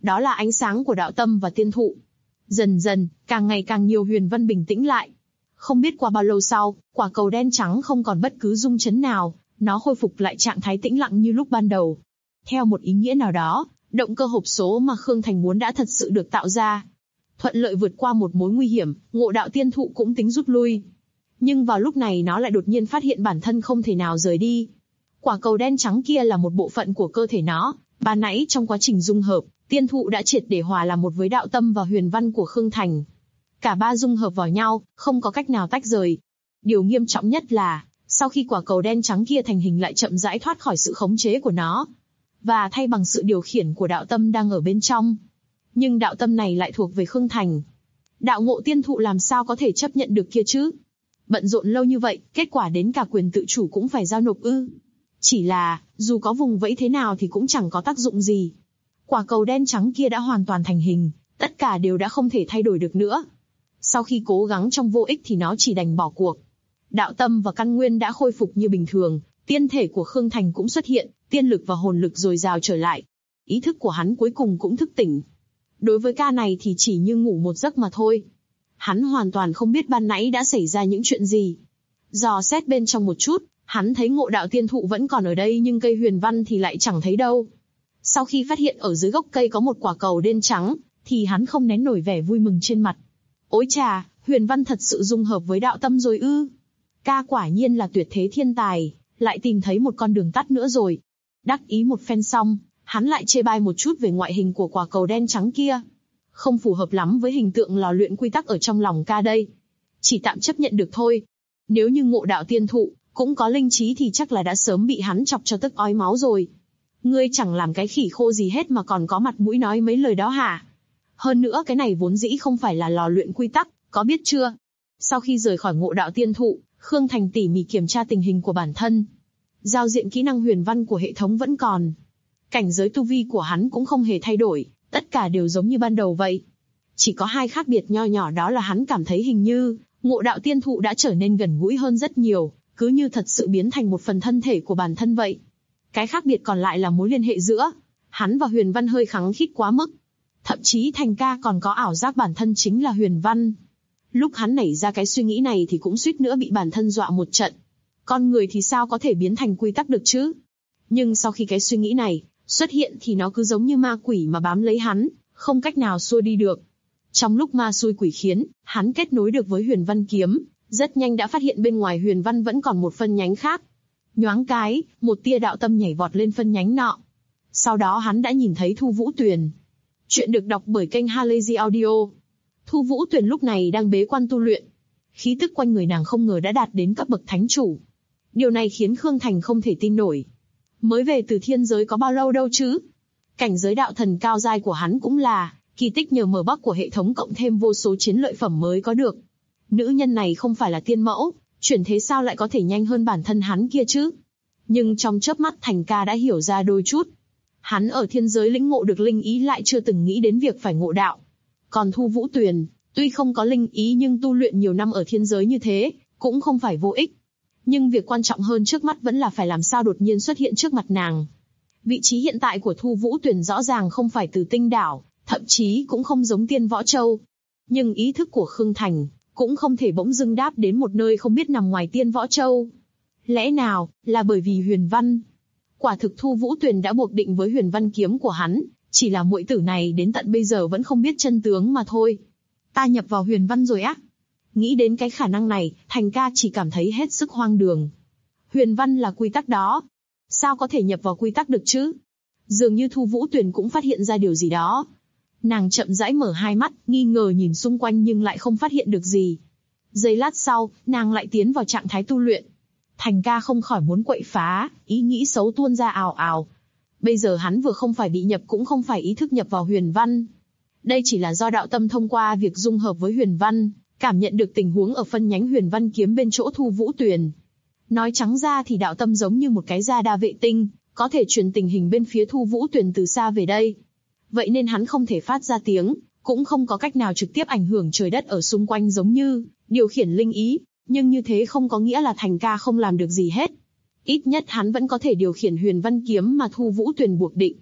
đó là ánh sáng của đạo tâm và tiên thụ. Dần dần, càng ngày càng nhiều huyền văn bình tĩnh lại. Không biết qua bao lâu sau, quả cầu đen trắng không còn bất cứ rung chấn nào, nó khôi phục lại trạng thái tĩnh lặng như lúc ban đầu. Theo một ý nghĩa nào đó, động cơ hộp số mà Khương Thành muốn đã thật sự được tạo ra. Thuận lợi vượt qua một mối nguy hiểm, Ngộ Đạo Tiên Thụ cũng tính rút lui. Nhưng vào lúc này nó lại đột nhiên phát hiện bản thân không thể nào rời đi. Quả cầu đen trắng kia là một bộ phận của cơ thể nó, ban nãy trong quá trình dung hợp, tiên thụ đã triệt để hòa làm một với đạo tâm và huyền văn của Khương Thành. Cả ba dung hợp vào nhau, không có cách nào tách rời. Điều nghiêm trọng nhất là, sau khi quả cầu đen trắng kia thành hình lại chậm rãi thoát khỏi sự khống chế của nó, và thay bằng sự điều khiển của đạo tâm đang ở bên trong. Nhưng đạo tâm này lại thuộc về Khương Thành. Đạo Ngộ Tiên Thụ làm sao có thể chấp nhận được kia chứ? Bận rộn lâu như vậy, kết quả đến cả quyền tự chủ cũng phải giao nộp ư? Chỉ là, dù có vùng vẫy thế nào thì cũng chẳng có tác dụng gì. Quả cầu đen trắng kia đã hoàn toàn thành hình, tất cả đều đã không thể thay đổi được nữa. Sau khi cố gắng trong vô ích thì nó chỉ đành bỏ cuộc. Đạo tâm và căn nguyên đã khôi phục như bình thường, tiên thể của Khương Thành cũng xuất hiện, tiên lực và hồn lực dồi dào trở lại. Ý thức của hắn cuối cùng cũng thức tỉnh. Đối với ca này thì chỉ như ngủ một giấc mà thôi. Hắn hoàn toàn không biết ban nãy đã xảy ra những chuyện gì. Dò xét bên trong một chút, hắn thấy Ngộ Đạo Tiên Thụ vẫn còn ở đây nhưng cây huyền văn thì lại chẳng thấy đâu. Sau khi phát hiện ở dưới gốc cây có một quả cầu đen trắng, thì hắn không nén nổi vẻ vui mừng trên mặt. Ôi chà, huyền văn thật sự dung hợp với đạo tâm rồi ư? Ca quả nhiên là tuyệt thế thiên tài, lại tìm thấy một con đường tắt nữa rồi. Đắc ý một phen xong, hắn lại chê bai một chút về ngoại hình của quả cầu đen trắng kia. Không phù hợp lắm với hình tượng lò luyện quy tắc ở trong lòng ca đây. Chỉ tạm chấp nhận được thôi. Nếu như Ngộ Đạo Tiên Thụ cũng có linh trí thì chắc là đã sớm bị hắn chọc cho tức ói máu rồi. Ngươi chẳng làm cái khỉ khô gì hết mà còn có mặt mũi nói mấy lời đó hả? Hơn nữa cái này vốn dĩ không phải là lò luyện quy tắc, có biết chưa? Sau khi rời khỏi Ngộ Đạo Tiên Thụ, Khương Thành tỉ mỉ kiểm tra tình hình của bản thân. Giao diện kỹ năng huyền văn của hệ thống vẫn còn. Cảnh giới tu vi của hắn cũng không hề thay đổi, tất cả đều giống như ban đầu vậy. Chỉ có hai khác biệt nho nhỏ, đó là hắn cảm thấy hình như Ngộ Đạo Tiên Thụ đã trở nên gần gũi hơn rất nhiều, cứ như thật sự biến thành một phần thân thể của bản thân vậy. Cái khác biệt còn lại là mối liên hệ giữa hắn và huyền văn hơi khăng khít quá mức. Thậm chí Thành ca còn có ảo giác bản thân chính là huyền văn. Lúc hắn nảy ra cái suy nghĩ này thì cũng suýt nữa bị bản thân dọa một trận. Con người thì sao có thể biến thành quy tắc được chứ? Nhưng sau khi cái suy nghĩ này xuất hiện thì nó cứ giống như ma quỷ mà bám lấy hắn, không cách nào xua đi được. Trong lúc ma xui quỷ khiến, hắn kết nối được với huyền văn kiếm, rất nhanh đã phát hiện bên ngoài huyền văn vẫn còn một phân nhánh khác. Nhoáng cái, một tia đạo tâm nhảy vọt lên phân nhánh nọ. Sau đó hắn đã nhìn thấy Thu Vũ Tuyền. Chuyện được đọc bởi kênh Halazy Audio. Thu Vũ Tuyền lúc này đang bế quan tu luyện. Khí tức quanh người nàng không ngờ đã đạt đến cấp bậc thánh chủ. Điều này khiến Khương Thành không thể tin nổi. Mới về từ thiên giới có bao lâu đâu chứ? Cảnh giới đạo thần cao giai của hắn cũng là kỳ tích nhờ mở bắc của hệ thống cộng thêm vô số chiến lợi phẩm mới có được. Nữ nhân này không phải là tiên mẫu, chuyển thế sao lại có thể nhanh hơn bản thân hắn kia chứ? Nhưng trong chớp mắt Thành ca đã hiểu ra đôi chút. Hắn ở thiên giới lĩnh ngộ được linh ý lại chưa từng nghĩ đến việc phải ngộ đạo. Còn Thu Vũ Tuyền, tuy không có linh ý nhưng tu luyện nhiều năm ở thiên giới như thế, cũng không phải vô ích. Nhưng việc quan trọng hơn trước mắt vẫn là phải làm sao đột nhiên xuất hiện trước mặt nàng. Vị trí hiện tại của Thu Vũ Tuyền rõ ràng không phải Tử Tinh Đảo, thậm chí cũng không giống Tiên Võ Châu. Nhưng ý thức của Khương Thành cũng không thể bỗng dưng đáp đến một nơi không biết nằm ngoài Tiên Võ Châu. Lẽ nào là bởi vì huyền văn? Quả thực Thu Vũ Tuyền đã buộc định với huyền văn kiếm của hắn, chỉ là muội tử này đến tận bây giờ vẫn không biết chân tướng mà thôi. Ta nhập vào huyền văn rồi á? Nghĩ đến cái khả năng này, Thành ca chỉ cảm thấy hết sức hoang đường. Huyền văn là quy tắc đó. Sao có thể nhập vào quy tắc được chứ? Dường như Thu Vũ Tuyền cũng phát hiện ra điều gì đó. Nàng chậm rãi mở hai mắt, nghi ngờ nhìn xung quanh nhưng lại không phát hiện được gì. Giây lát sau, nàng lại tiến vào trạng thái tu luyện. Thành ca không khỏi muốn quậy phá, ý nghĩ xấu tuôn ra ào ào. Bây giờ hắn vừa không phải bị nhập cũng không phải ý thức nhập vào huyền văn. Đây chỉ là do đạo tâm thông qua việc dung hợp với huyền văn, cảm nhận được tình huống ở phân nhánh huyền văn kiếm bên chỗ Thu Vũ Tuyền. Nói trắng ra thì đạo tâm giống như một cái radar vệ tinh, có thể truyền tình hình bên phía Thu Vũ Tuyền từ xa về đây. Vậy nên hắn không thể phát ra tiếng, cũng không có cách nào trực tiếp ảnh hưởng trời đất ở xung quanh giống như điều khiển linh ý, nhưng như thế không có nghĩa là Thành ca không làm được gì hết. Ít nhất hắn vẫn có thể điều khiển huyền văn kiếm mà Thu Vũ Tuyền buộc định.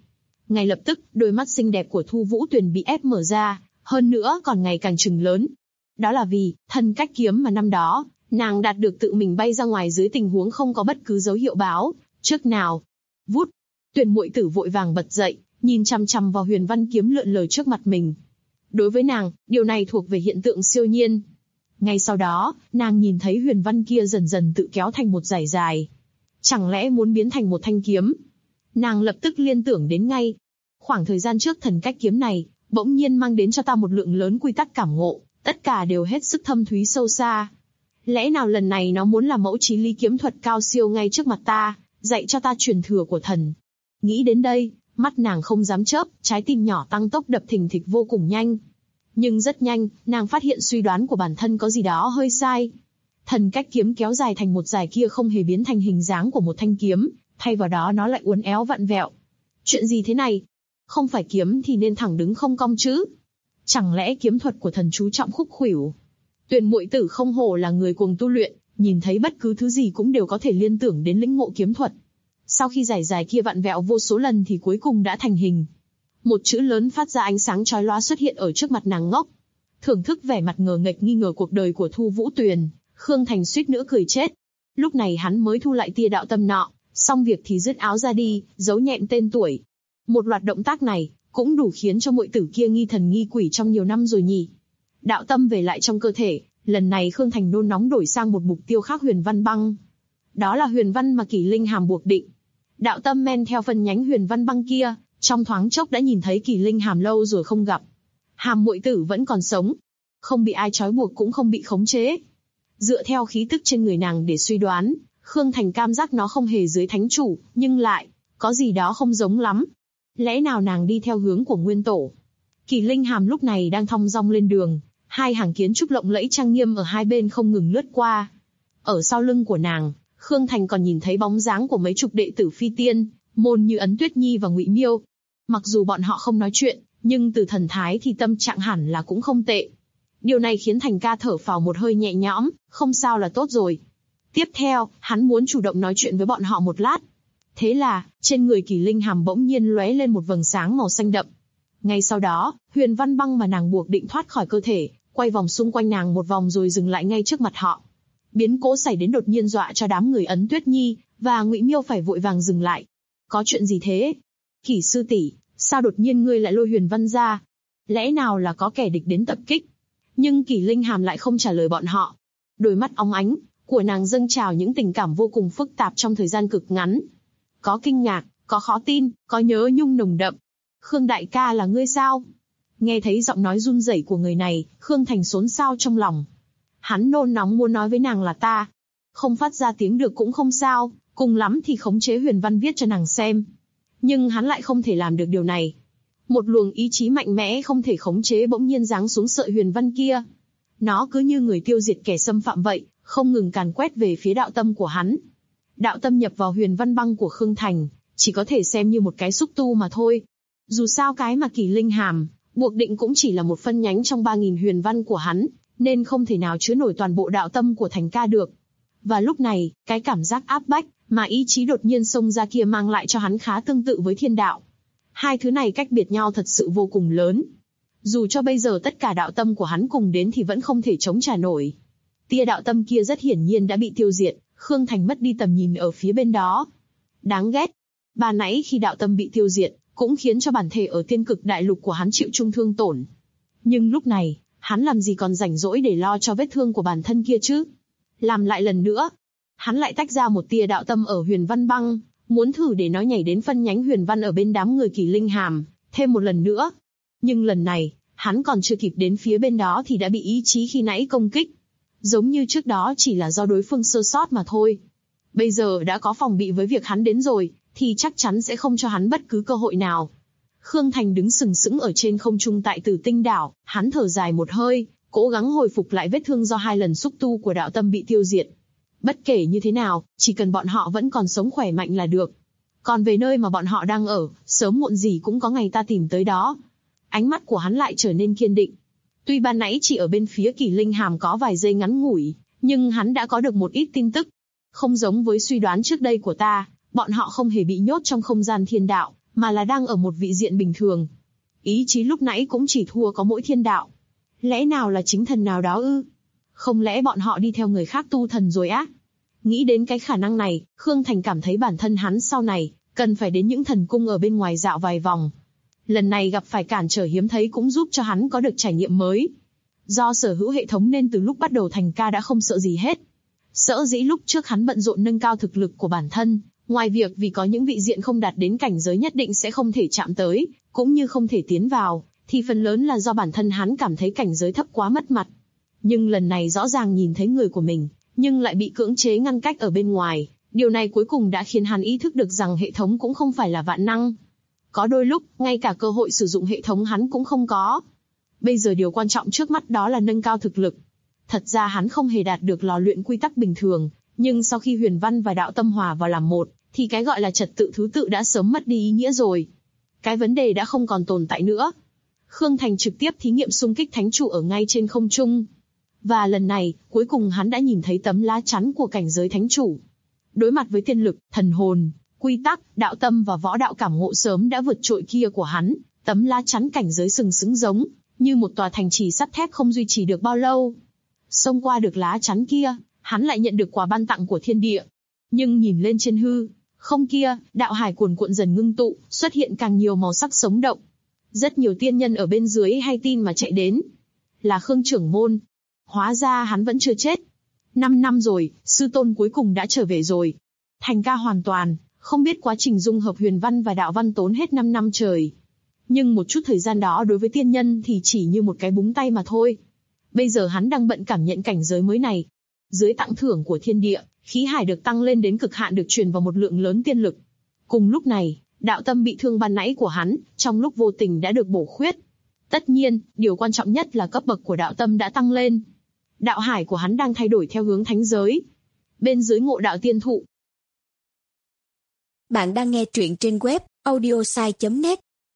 Ngay lập tức, đôi mắt xinh đẹp của Thu Vũ Tuyền bị ép mở ra, hơn nữa còn ngày càng trừng lớn. Đó là vì, thần cách kiếm mà năm đó, nàng đạt được tự mình bay ra ngoài dưới tình huống không có bất cứ dấu hiệu báo trước nào. Vút, Tuyền muội tử vội vàng bật dậy, nhìn chằm chằm vào huyền văn kiếm lượn lờ trước mặt mình. Đối với nàng, điều này thuộc về hiện tượng siêu nhiên. Ngay sau đó, nàng nhìn thấy huyền văn kia dần dần tự kéo thành một dải dài. Chẳng lẽ muốn biến thành một thanh kiếm? Nàng lập tức liên tưởng đến ngay. Khoảng thời gian trước thần cách kiếm này, bỗng nhiên mang đến cho ta một lượng lớn quy tắc cảm ngộ, tất cả đều hết sức thâm thúy sâu xa. Lẽ nào lần này nó muốn làm mẫu chí lý kiếm thuật cao siêu ngay trước mặt ta, dạy cho ta truyền thừa của thần? Nghĩ đến đây, mắt nàng không dám chớp, trái tim nhỏ tăng tốc đập thình thịch vô cùng nhanh. Nhưng rất nhanh, nàng phát hiện suy đoán của bản thân có gì đó hơi sai. Thần cách kiếm kéo dài thành một dải kia không hề biến thành hình dáng của một thanh kiếm, thay vào đó nó lại uốn éo vặn vẹo. Chuyện gì thế này? Không phải kiếm thì nên thẳng đứng không cong chứ? Chẳng lẽ kiếm thuật của thần chú trọng khúc khuỷu? Tuyền muội tử không hổ là người cuồng tu luyện, nhìn thấy bất cứ thứ gì cũng đều có thể liên tưởng đến lĩnh ngộ kiếm thuật. Sau khi dải dài kia vặn vẹo vô số lần thì cuối cùng đã thành hình. Một chữ lớn phát ra ánh sáng chói lóa xuất hiện ở trước mặt nàng ngốc. Thưởng thức vẻ mặt ngờ nghệch nghi ngờ cuộc đời của Thu Vũ Tuyền, Khương Thành suýt nữa cười chết. Lúc này hắn mới thu lại tia đạo tâm nọ, xong việc thì dứt áo ra đi, giấu nhẹm tên tuổi. Một loạt động tác này cũng đủ khiến cho muội tử kia nghi thần nghi quỷ trong nhiều năm rồi nhỉ. Đạo tâm về lại trong cơ thể, lần này Khương Thành nôn nóng đổi sang một mục tiêu khác, huyền văn băng. Đó là huyền văn mà Kỷ Linh Hàm buộc định. Đạo tâm men theo phân nhánh huyền văn băng kia, trong thoáng chốc đã nhìn thấy Kỷ Linh Hàm lâu rồi không gặp. Hàm muội tử vẫn còn sống, không bị ai trói buộc cũng không bị khống chế. Dựa theo khí tức trên người nàng để suy đoán, Khương Thành cảm giác nó không hề dưới thánh chủ, nhưng lại có gì đó không giống lắm. Lẽ nào nàng đi theo hướng của nguyên tổ? Kỷ Linh Hàm lúc này đang thong dong lên đường, hai hàng kiến trúc lộng lẫy trang nghiêm ở hai bên không ngừng lướt qua. Ở sau lưng của nàng, Khương Thành còn nhìn thấy bóng dáng của mấy chục đệ tử phi tiên, môn như Ấn Tuyết Nhi và Ngụy Miêu. Mặc dù bọn họ không nói chuyện, nhưng từ thần thái thì tâm trạng hẳn là cũng không tệ. Điều này khiến Thành ca thở phào một hơi nhẹ nhõm, không sao là tốt rồi. Tiếp theo, hắn muốn chủ động nói chuyện với bọn họ một lát. Thế là, trên người Kỷ Linh Hàm bỗng nhiên lóe lên một vầng sáng màu xanh đậm. Ngay sau đó, huyền văn băng mà nàng buộc định thoát khỏi cơ thể, quay vòng xung quanh nàng một vòng rồi dừng lại ngay trước mặt họ. Biến cố xảy đến đột nhiên dọa cho đám người Ấn Tuyết Nhi và Ngụy Miêu phải vội vàng dừng lại. Có chuyện gì thế? Kỷ sư tỷ, sao đột nhiên ngươi lại lôi huyền văn ra? Lẽ nào là có kẻ địch đến tập kích? Nhưng Kỷ Linh Hàm lại không trả lời bọn họ. Đôi mắt óng ánh của nàng dâng trào những tình cảm vô cùng phức tạp trong thời gian cực ngắn. Có kinh ngạc, có khó tin, có nhớ nhung nồng đậm. Khương đại ca là ngươi sao? Nghe thấy giọng nói run rẩy của người này, Khương Thành xốn xao trong lòng. Hắn nôn nóng muốn nói với nàng là ta. Không phát ra tiếng được cũng không sao, cùng lắm thì khống chế huyền văn viết cho nàng xem. Nhưng hắn lại không thể làm được điều này. Một luồng ý chí mạnh mẽ không thể khống chế bỗng nhiên giáng xuống sợi huyền văn kia. Nó cứ như người tiêu diệt kẻ xâm phạm vậy, không ngừng càn quét về phía đạo tâm của hắn. Đạo tâm nhập vào huyền văn băng của Khương Thành, chỉ có thể xem như một cái xúc tu mà thôi. Dù sao cái mà Kỷ Linh Hàm buộc định cũng chỉ là một phân nhánh trong 3000 huyền văn của hắn, nên không thể nào chứa nổi toàn bộ đạo tâm của Thành ca được. Và lúc này, cái cảm giác áp bách mà ý chí đột nhiên xông ra kia mang lại cho hắn khá tương tự với thiên đạo. Hai thứ này cách biệt nhau thật sự vô cùng lớn. Dù cho bây giờ tất cả đạo tâm của hắn cùng đến thì vẫn không thể chống trả nổi. Tia đạo tâm kia rất hiển nhiên đã bị tiêu diệt, Khương Thành mất đi tầm nhìn ở phía bên đó. Đáng ghét. Ban nãy khi đạo tâm bị tiêu diệt, cũng khiến cho bản thể ở Tiên Cực Đại Lục của hắn chịu chung thương tổn. Nhưng lúc này, hắn làm gì còn rảnh rỗi để lo cho vết thương của bản thân kia chứ? Làm lại lần nữa. Hắn lại tách ra một tia đạo tâm ở huyền văn băng, muốn thử để nó nhảy đến phân nhánh huyền văn ở bên đám người Kỷ Linh Hàm, thêm một lần nữa. Nhưng lần này, hắn còn chưa kịp đến phía bên đó thì đã bị ý chí khi nãy công kích. Giống như trước đó chỉ là do đối phương sơ sót mà thôi. Bây giờ đã có phòng bị với việc hắn đến rồi, thì chắc chắn sẽ không cho hắn bất cứ cơ hội nào. Khương Thành đứng sừng sững ở trên không trung tại Tử Tinh Đảo, hắn thở dài một hơi, cố gắng hồi phục lại vết thương do 2 lần xúc tu của đạo tâm bị tiêu diệt. Bất kể như thế nào, chỉ cần bọn họ vẫn còn sống khỏe mạnh là được. Còn về nơi mà bọn họ đang ở, sớm muộn gì cũng có ngày ta tìm tới đó. Ánh mắt của hắn lại trở nên kiên định. Tuy ban nãy chỉ ở bên phía Kỷ Linh Hàm có vài giây ngắn ngủi, nhưng hắn đã có được một ít tin tức. Không giống với suy đoán trước đây của ta, bọn họ không hề bị nhốt trong không gian thiên đạo, mà là đang ở một vị diện bình thường. Ý chí lúc nãy cũng chỉ thua có mỗi thiên đạo. Lẽ nào là chính thần nào đó ư? Không lẽ bọn họ đi theo người khác tu thần rồi á? Nghĩ đến cái khả năng này, Khương Thành cảm thấy bản thân hắn sau này, cần phải đến những thần cung ở bên ngoài dạo vài vòng. Lần này gặp phải cản trở hiếm thấy cũng giúp cho hắn có được trải nghiệm mới. Do sở hữu hệ thống nên từ lúc bắt đầu thành ca đã không sợ gì hết. Sở dĩ lúc trước hắn bận rộn nâng cao thực lực của bản thân, ngoài việc vì có những vị diện không đạt đến cảnh giới nhất định sẽ không thể chạm tới, cũng như không thể tiến vào, thì phần lớn là do bản thân hắn cảm thấy cảnh giới thấp quá mất mặt. Nhưng lần này rõ ràng nhìn thấy người của mình, nhưng lại bị cưỡng chế ngăn cách ở bên ngoài. Điều này cuối cùng đã khiến hắn ý thức được rằng hệ thống cũng không phải là vạn năng. Có đôi lúc, ngay cả cơ hội sử dụng hệ thống hắn cũng không có. Bây giờ điều quan trọng trước mắt đó là nâng cao thực lực. Thật ra hắn không hề đạt được lò luyện quy tắc bình thường, nhưng sau khi huyền văn và đạo tâm hòa vào làm một, thì cái gọi là trật tự thứ tự đã sớm mất đi ý nghĩa rồi. Cái vấn đề đã không còn tồn tại nữa. Khương Thành trực tiếp thí nghiệm xung kích thánh trụ ở ngay trên không trung. Và lần này, cuối cùng hắn đã nhìn thấy tấm lá chắn của cảnh giới thánh chủ. Đối mặt với tiên lực, thần hồn, quy tắc, đạo tâm và võ đạo cảm ngộ sớm đã vượt trội kia của hắn, tấm lá chắn cảnh giới sừng sững giống như một tòa thành trì sắt thép không duy trì được bao lâu. Xông qua được lá chắn kia, hắn lại nhận được quà ban tặng của thiên địa. Nhưng nhìn lên trên hư không kia, đạo hải cuồn cuộn dần ngưng tụ, xuất hiện càng nhiều màu sắc sống động. Rất nhiều tiên nhân ở bên dưới hay tin mà chạy đến. Là Khương trưởng môn. Hóa ra hắn vẫn chưa chết. 5 năm rồi, sư tôn cuối cùng đã trở về rồi. Thành ca hoàn toàn, không biết quá trình dung hợp huyền văn và đạo văn tốn hết 5 năm trời. Nhưng một chút thời gian đó đối với tiên nhân thì chỉ như một cái búng tay mà thôi. Bây giờ hắn đang bận cảm nhận cảnh giới mới này. Dưới tặng thưởng của thiên địa, khí hải được tăng lên đến cực hạn được truyền vào một lượng lớn tiên lực. Cùng lúc này, đạo tâm bị thương ban nãy của hắn, trong lúc vô tình đã được bổ khuyết. Tất nhiên, điều quan trọng nhất là cấp bậc của đạo tâm đã tăng lên. Đạo hải của hắn đang thay đổi theo hướng thánh giới. Bên dưới ngộ đạo tiên thụ. Bạn đang nghe truyện trên web audiosai.net.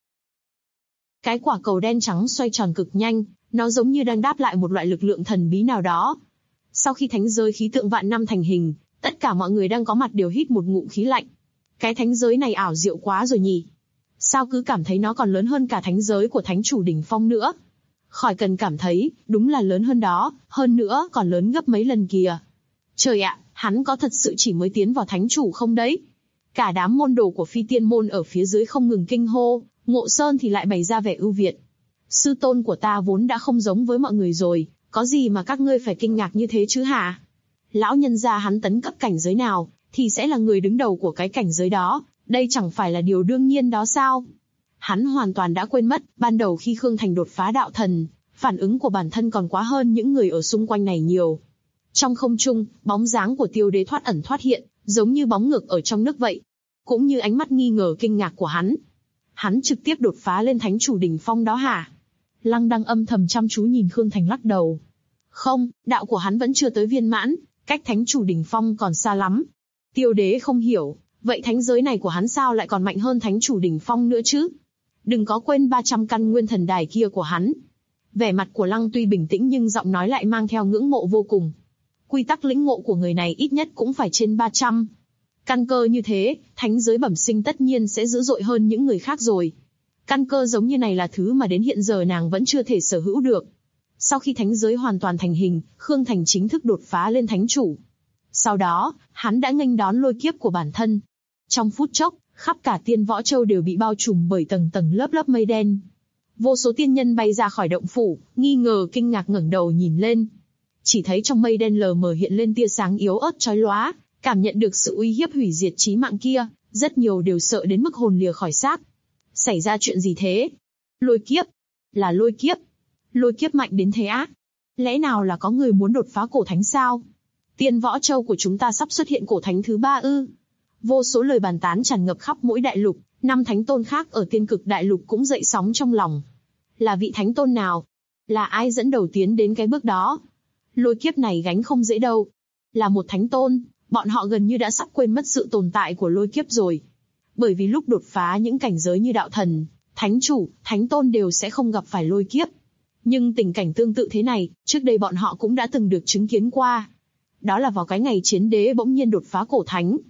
Cái quả cầu đen trắng xoay tròn cực nhanh, nó giống như đang đáp lại một loại lực lượng thần bí nào đó. Sau khi thánh giới khí tượng vạn năm thành hình, tất cả mọi người đang có mặt đều hít một ngụm khí lạnh. Cái thánh giới này ảo diệu quá rồi nhỉ? Sao cứ cảm thấy nó còn lớn hơn cả thánh giới của thánh chủ đỉnh phong nữa? Khỏi cần cảm thấy, đúng là lớn hơn đó, hơn nữa còn lớn gấp mấy lần kìa. Trời ạ, hắn có thật sự chỉ mới tiến vào thánh chủ không đấy? Cả đám môn đồ của phi tiên môn ở phía dưới không ngừng kinh hô, Ngộ Sơn thì lại bày ra vẻ ưu việt. Sư tôn của ta vốn đã không giống với mọi người rồi, có gì mà các ngươi phải kinh ngạc như thế chứ hả? Lão nhân gia hắn tấn cấp cảnh giới nào, thì sẽ là người đứng đầu của cái cảnh giới đó, đây chẳng phải là điều đương nhiên đó sao? Hắn hoàn toàn đã quên mất, ban đầu khi Khương Thành đột phá đạo thần, phản ứng của bản thân còn quá hơn những người ở xung quanh này nhiều. Trong không trung, bóng dáng của Tiêu Đế thoát ẩn thoát hiện, giống như bóng ngược ở trong nước vậy. Cũng như ánh mắt nghi ngờ kinh ngạc của hắn. Hắn trực tiếp đột phá lên thánh chủ đỉnh phong đó hả? Lăng Đăng âm thầm chăm chú nhìn Khương Thành lắc đầu. Không, đạo của hắn vẫn chưa tới viên mãn, cách thánh chủ đỉnh phong còn xa lắm. Tiêu Đế không hiểu, vậy thánh giới này của hắn sao lại còn mạnh hơn thánh chủ đỉnh phong nữa chứ? Đừng có quên 300 căn nguyên thần đài kia của hắn. Vẻ mặt của Lăng tuy bình tĩnh nhưng giọng nói lại mang theo ngưỡng mộ vô cùng. Quy tắc lĩnh ngộ của người này ít nhất cũng phải trên 300. Căn cơ như thế, thánh giới bẩm sinh tất nhiên sẽ dữ dội hơn những người khác rồi. Căn cơ giống như này là thứ mà đến hiện giờ nàng vẫn chưa thể sở hữu được. Sau khi thánh giới hoàn toàn thành hình, Khương Thành chính thức đột phá lên thánh chủ. Sau đó, hắn đã nghênh đón lôi kiếp của bản thân. Trong phút chốc, khắp cả Tiên Võ Châu đều bị bao trùm bởi tầng tầng lớp lớp mây đen. Vô số tiên nhân bay ra khỏi động phủ, nghi ngờ kinh ngạc ngẩng đầu nhìn lên. Chỉ thấy trong mây đen lờ mờ hiện lên tia sáng yếu ớt chói lóa, cảm nhận được sự uy hiếp hủy diệt chí mạng kia, rất nhiều đều sợ đến mức hồn lìa khỏi xác. Xảy ra chuyện gì thế? Lôi kiếp? Là lôi kiếp? Lôi kiếp mạnh đến thế á? Lẽ nào là có người muốn đột phá cổ thánh sao? Tiên Võ Châu của chúng ta sắp xuất hiện cổ thánh thứ 3 ư? Vô số lời bàn tán tràn ngập khắp mỗi đại lục, 5 thánh tôn khác ở Tiên Cực đại lục cũng dậy sóng trong lòng. Là vị thánh tôn nào? Là ai dẫn đầu tiến đến cái bước đó? Lôi kiếp này gánh không dễ đâu. Là một thánh tôn, bọn họ gần như đã sắp quên mất sự tồn tại của lôi kiếp rồi. Bởi vì lúc đột phá những cảnh giới như đạo thần, thánh chủ, thánh tôn đều sẽ không gặp phải lôi kiếp. Nhưng tình cảnh tương tự thế này, trước đây bọn họ cũng đã từng được chứng kiến qua. Đó là vào cái ngày chiến đế bỗng nhiên đột phá cổ thánh.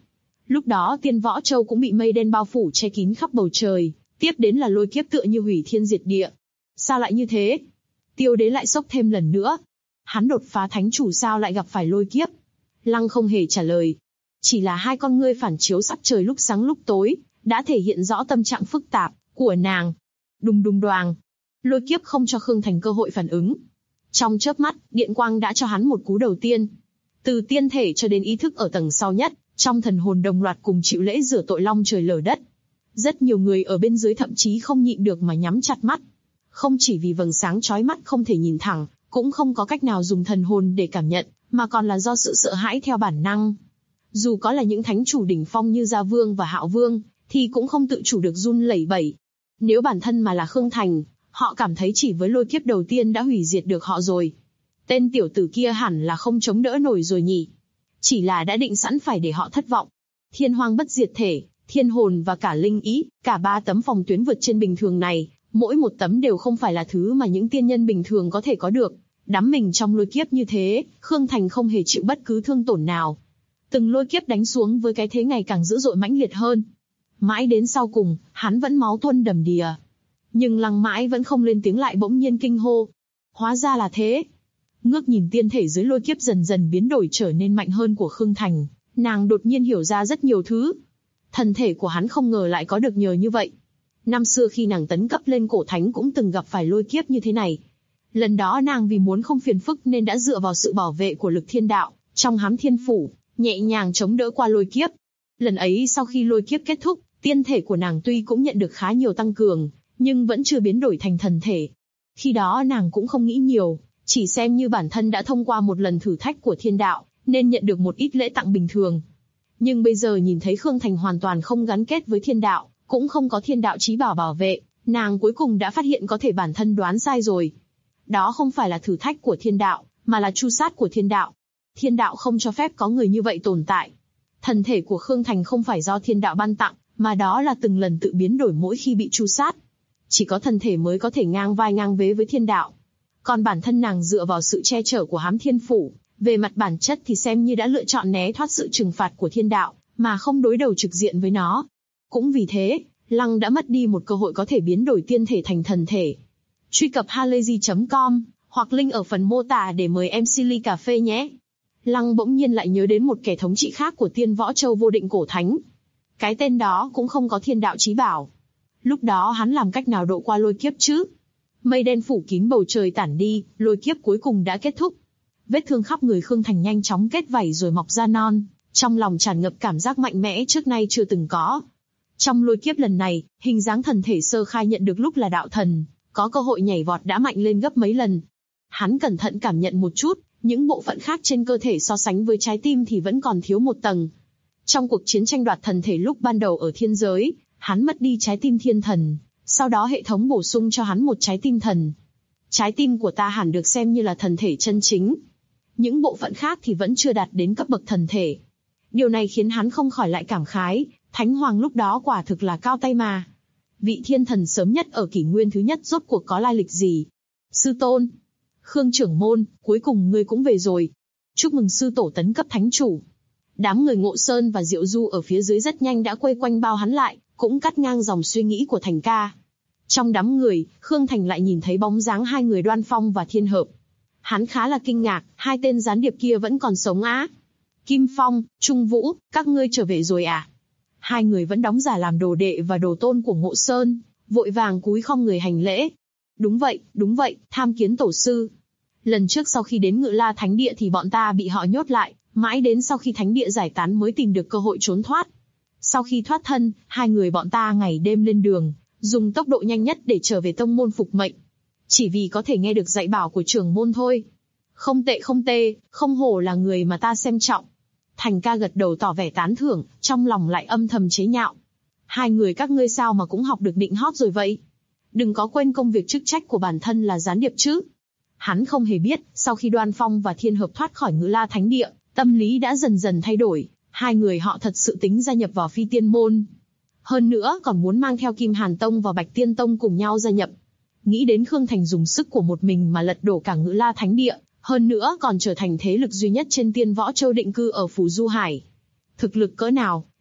Lúc đó Tiên Võ Châu cũng bị mây đen bao phủ che kín khắp bầu trời, tiếp đến là lôi kiếp tựa như hủy thiên diệt địa. Sao lại như thế? Tiêu Đế lại sốc thêm lần nữa. Hắn đột phá thánh chủ sao lại gặp phải lôi kiếp? Lăng không hề trả lời. Chỉ là hai con ngươi phản chiếu sắc trời lúc sáng lúc tối, đã thể hiện rõ tâm trạng phức tạp của nàng. Đùng đùng đoàng. Lôi kiếp không cho Khương Thành cơ hội phản ứng. Trong chớp mắt, điện quang đã cho hắn một cú đầu tiên. Từ tiên thể cho đến ý thức ở tầng sau nhất, trong thần hồn đồng loạt cùng chịu lễ rửa tội long trời lở đất. Rất nhiều người ở bên dưới thậm chí không nhịn được mà nhắm chặt mắt. Không chỉ vì vầng sáng chói mắt không thể nhìn thẳng, cũng không có cách nào dùng thần hồn để cảm nhận, mà còn là do sự sợ hãi theo bản năng. Dù có là những thánh chủ đỉnh phong như Gia Vương và Hạo Vương, thì cũng không tự chủ được run lẩy bẩy. Nếu bản thân mà là Khương Thành, họ cảm thấy chỉ với lôi kiếp đầu tiên đã hủy diệt được họ rồi. Tên tiểu tử kia hẳn là không chống đỡ nổi rồi nhỉ. Chỉ là đã định sẵn phải để họ thất vọng. Thiên hoang bất diệt thể, thiên hồn và cả linh ý, cả ba tấm phòng tuyến vượt trên bình thường này, mỗi một tấm đều không phải là thứ mà những tiên nhân bình thường có thể có được. Đắm mình trong lôi kiếp như thế, Khương Thành không hề chịu bất cứ thương tổn nào. Từng lôi kiếp đánh xuống với cái thế ngày càng dữ dội mãnh liệt hơn. Mãi đến sau cùng, hắn vẫn máu tuôn đầm đìa. Nhưng Lăng mãi vẫn không lên tiếng lại bỗng nhiên kinh hô. Hóa ra là thế. Ngước nhìn tiên thể dưới lôi kiếp dần dần biến đổi trở nên mạnh hơn của Khương Thành, nàng đột nhiên hiểu ra rất nhiều thứ. Thần thể của hắn không ngờ lại có được nhờ như vậy. Năm xưa khi nàng tấn cấp lên cổ thánh cũng từng gặp phải lôi kiếp như thế này. Lần đó nàng vì muốn không phiền phức nên đã dựa vào sự bảo vệ của lực thiên đạo, trong Hám Thiên Phủ, nhẹ nhàng chống đỡ qua lôi kiếp. Lần ấy sau khi lôi kiếp kết thúc, tiên thể của nàng tuy cũng nhận được khá nhiều tăng cường, nhưng vẫn chưa biến đổi thành thần thể. Khi đó nàng cũng không nghĩ nhiều, chỉ xem như bản thân đã thông qua một lần thử thách của thiên đạo, nên nhận được một ít lễ tặng bình thường. Nhưng bây giờ nhìn thấy Khương Thành hoàn toàn không gắn kết với thiên đạo, cũng không có thiên đạo chí bảo bảo vệ, nàng cuối cùng đã phát hiện có thể bản thân đoán sai rồi. Đó không phải là thử thách của thiên đạo, mà là tru sát của thiên đạo. Thiên đạo không cho phép có người như vậy tồn tại. Thần thể của Khương Thành không phải do thiên đạo ban tặng, mà đó là từng lần tự biến đổi mỗi khi bị tru sát. Chỉ có thần thể mới có thể ngang vai ngang vế với thiên đạo. Còn bản thân nàng dựa vào sự che chở của Hám Thiên Phủ, về mặt bản chất thì xem như đã lựa chọn né thoát sự trừng phạt của thiên đạo, mà không đối đầu trực diện với nó. Cũng vì thế, Lăng đã mất đi một cơ hội có thể biến đổi tiên thể thành thần thể. Truy cập halayzi.com, hoặc link ở phần mô tả để mời MC ly cà phê nhé. Lăng bỗng nhiên lại nhớ đến một kẻ thống trị khác của Tiên Võ Châu Vô Định Cổ Thánh. Cái tên đó cũng không có thiên đạo chí bảo. Lúc đó hắn làm cách nào độ qua lôi kiếp chứ? Mây đen phủ kín bầu trời tản đi, lôi kiếp cuối cùng đã kết thúc. Vết thương khắp người Khương Thành nhanh chóng kết vảy rồi mọc ra non, trong lòng tràn ngập cảm giác mạnh mẽ trước nay chưa từng có. Trong lôi kiếp lần này, hình dáng thần thể sơ khai nhận được lúc là đạo thần, có cơ hội nhảy vọt đã mạnh lên gấp mấy lần. Hắn cẩn thận cảm nhận một chút, những bộ phận khác trên cơ thể so sánh với trái tim thì vẫn còn thiếu một tầng. Trong cuộc chiến tranh đoạt thần thể lúc ban đầu ở thiên giới, hắn mất đi trái tim thiên thần, sau đó hệ thống bổ sung cho hắn một trái tim thần. Trái tim của ta hẳn được xem như là thần thể chân chính. Những bộ phận khác thì vẫn chưa đạt đến cấp bậc thần thể. Điều này khiến hắn không khỏi lại cảm khái, Thánh Hoàng lúc đó quả thực là cao tay mà. Vị thiên thần sớm nhất ở kỷ nguyên thứ nhất rốt cuộc có lai lịch gì? Sư tôn, Khương trưởng môn, cuối cùng ngươi cũng về rồi. Chúc mừng sư tổ tấn cấp thánh chủ. Đám người Ngộ Sơn và Diệu Du ở phía dưới rất nhanh đã quây quanh bao hắn lại, cũng cắt ngang dòng suy nghĩ của Thành ca. Trong đám người, Khương Thành lại nhìn thấy bóng dáng hai người Đoan Phong và Thiên Hợp. Hắn khá là kinh ngạc, hai tên gián điệp kia vẫn còn sống á. Kim Phong, Trung Vũ, các ngươi trở về rồi à? Hai người vẫn đóng giả làm đồ đệ và đồ tôn của Ngộ Sơn, vội vàng cúi khom người hành lễ. Đúng vậy, tham kiến tổ sư. Lần trước sau khi đến Ngự La Thánh Địa thì bọn ta bị họ nhốt lại, mãi đến sau khi Thánh Địa giải tán mới tìm được cơ hội trốn thoát. Sau khi thoát thân, hai người bọn ta ngày đêm lên đường, dùng tốc độ nhanh nhất để trở về tông môn phục mệnh. Chỉ vì có thể nghe được dạy bảo của trưởng môn thôi. Không tệ, không hổ là người mà ta xem trọng. Thành ca gật đầu tỏ vẻ tán thưởng, trong lòng lại âm thầm chế nhạo. Hai người các ngươi sao mà cũng học được định hót rồi vậy? Đừng có quên công việc chức trách của bản thân là gián điệp chứ. Hắn không hề biết, sau khi Đoan Phong và Thiên Hợp thoát khỏi Ngự La Thánh Địa, tâm lý đã dần dần thay đổi. Hai người họ thật sự tính gia nhập vào Phi Tiên Môn. Hơn nữa còn muốn mang theo Kim Hàn Tông và Bạch Tiên Tông cùng nhau gia nhập. Nghĩ đến Khương Thành dùng sức của một mình mà lật đổ cả Ngự La Thánh Địa, hơn nữa còn trở thành thế lực duy nhất trên Tiên Võ Châu định cư ở Phù Du Hải. Thực lực cỡ nào,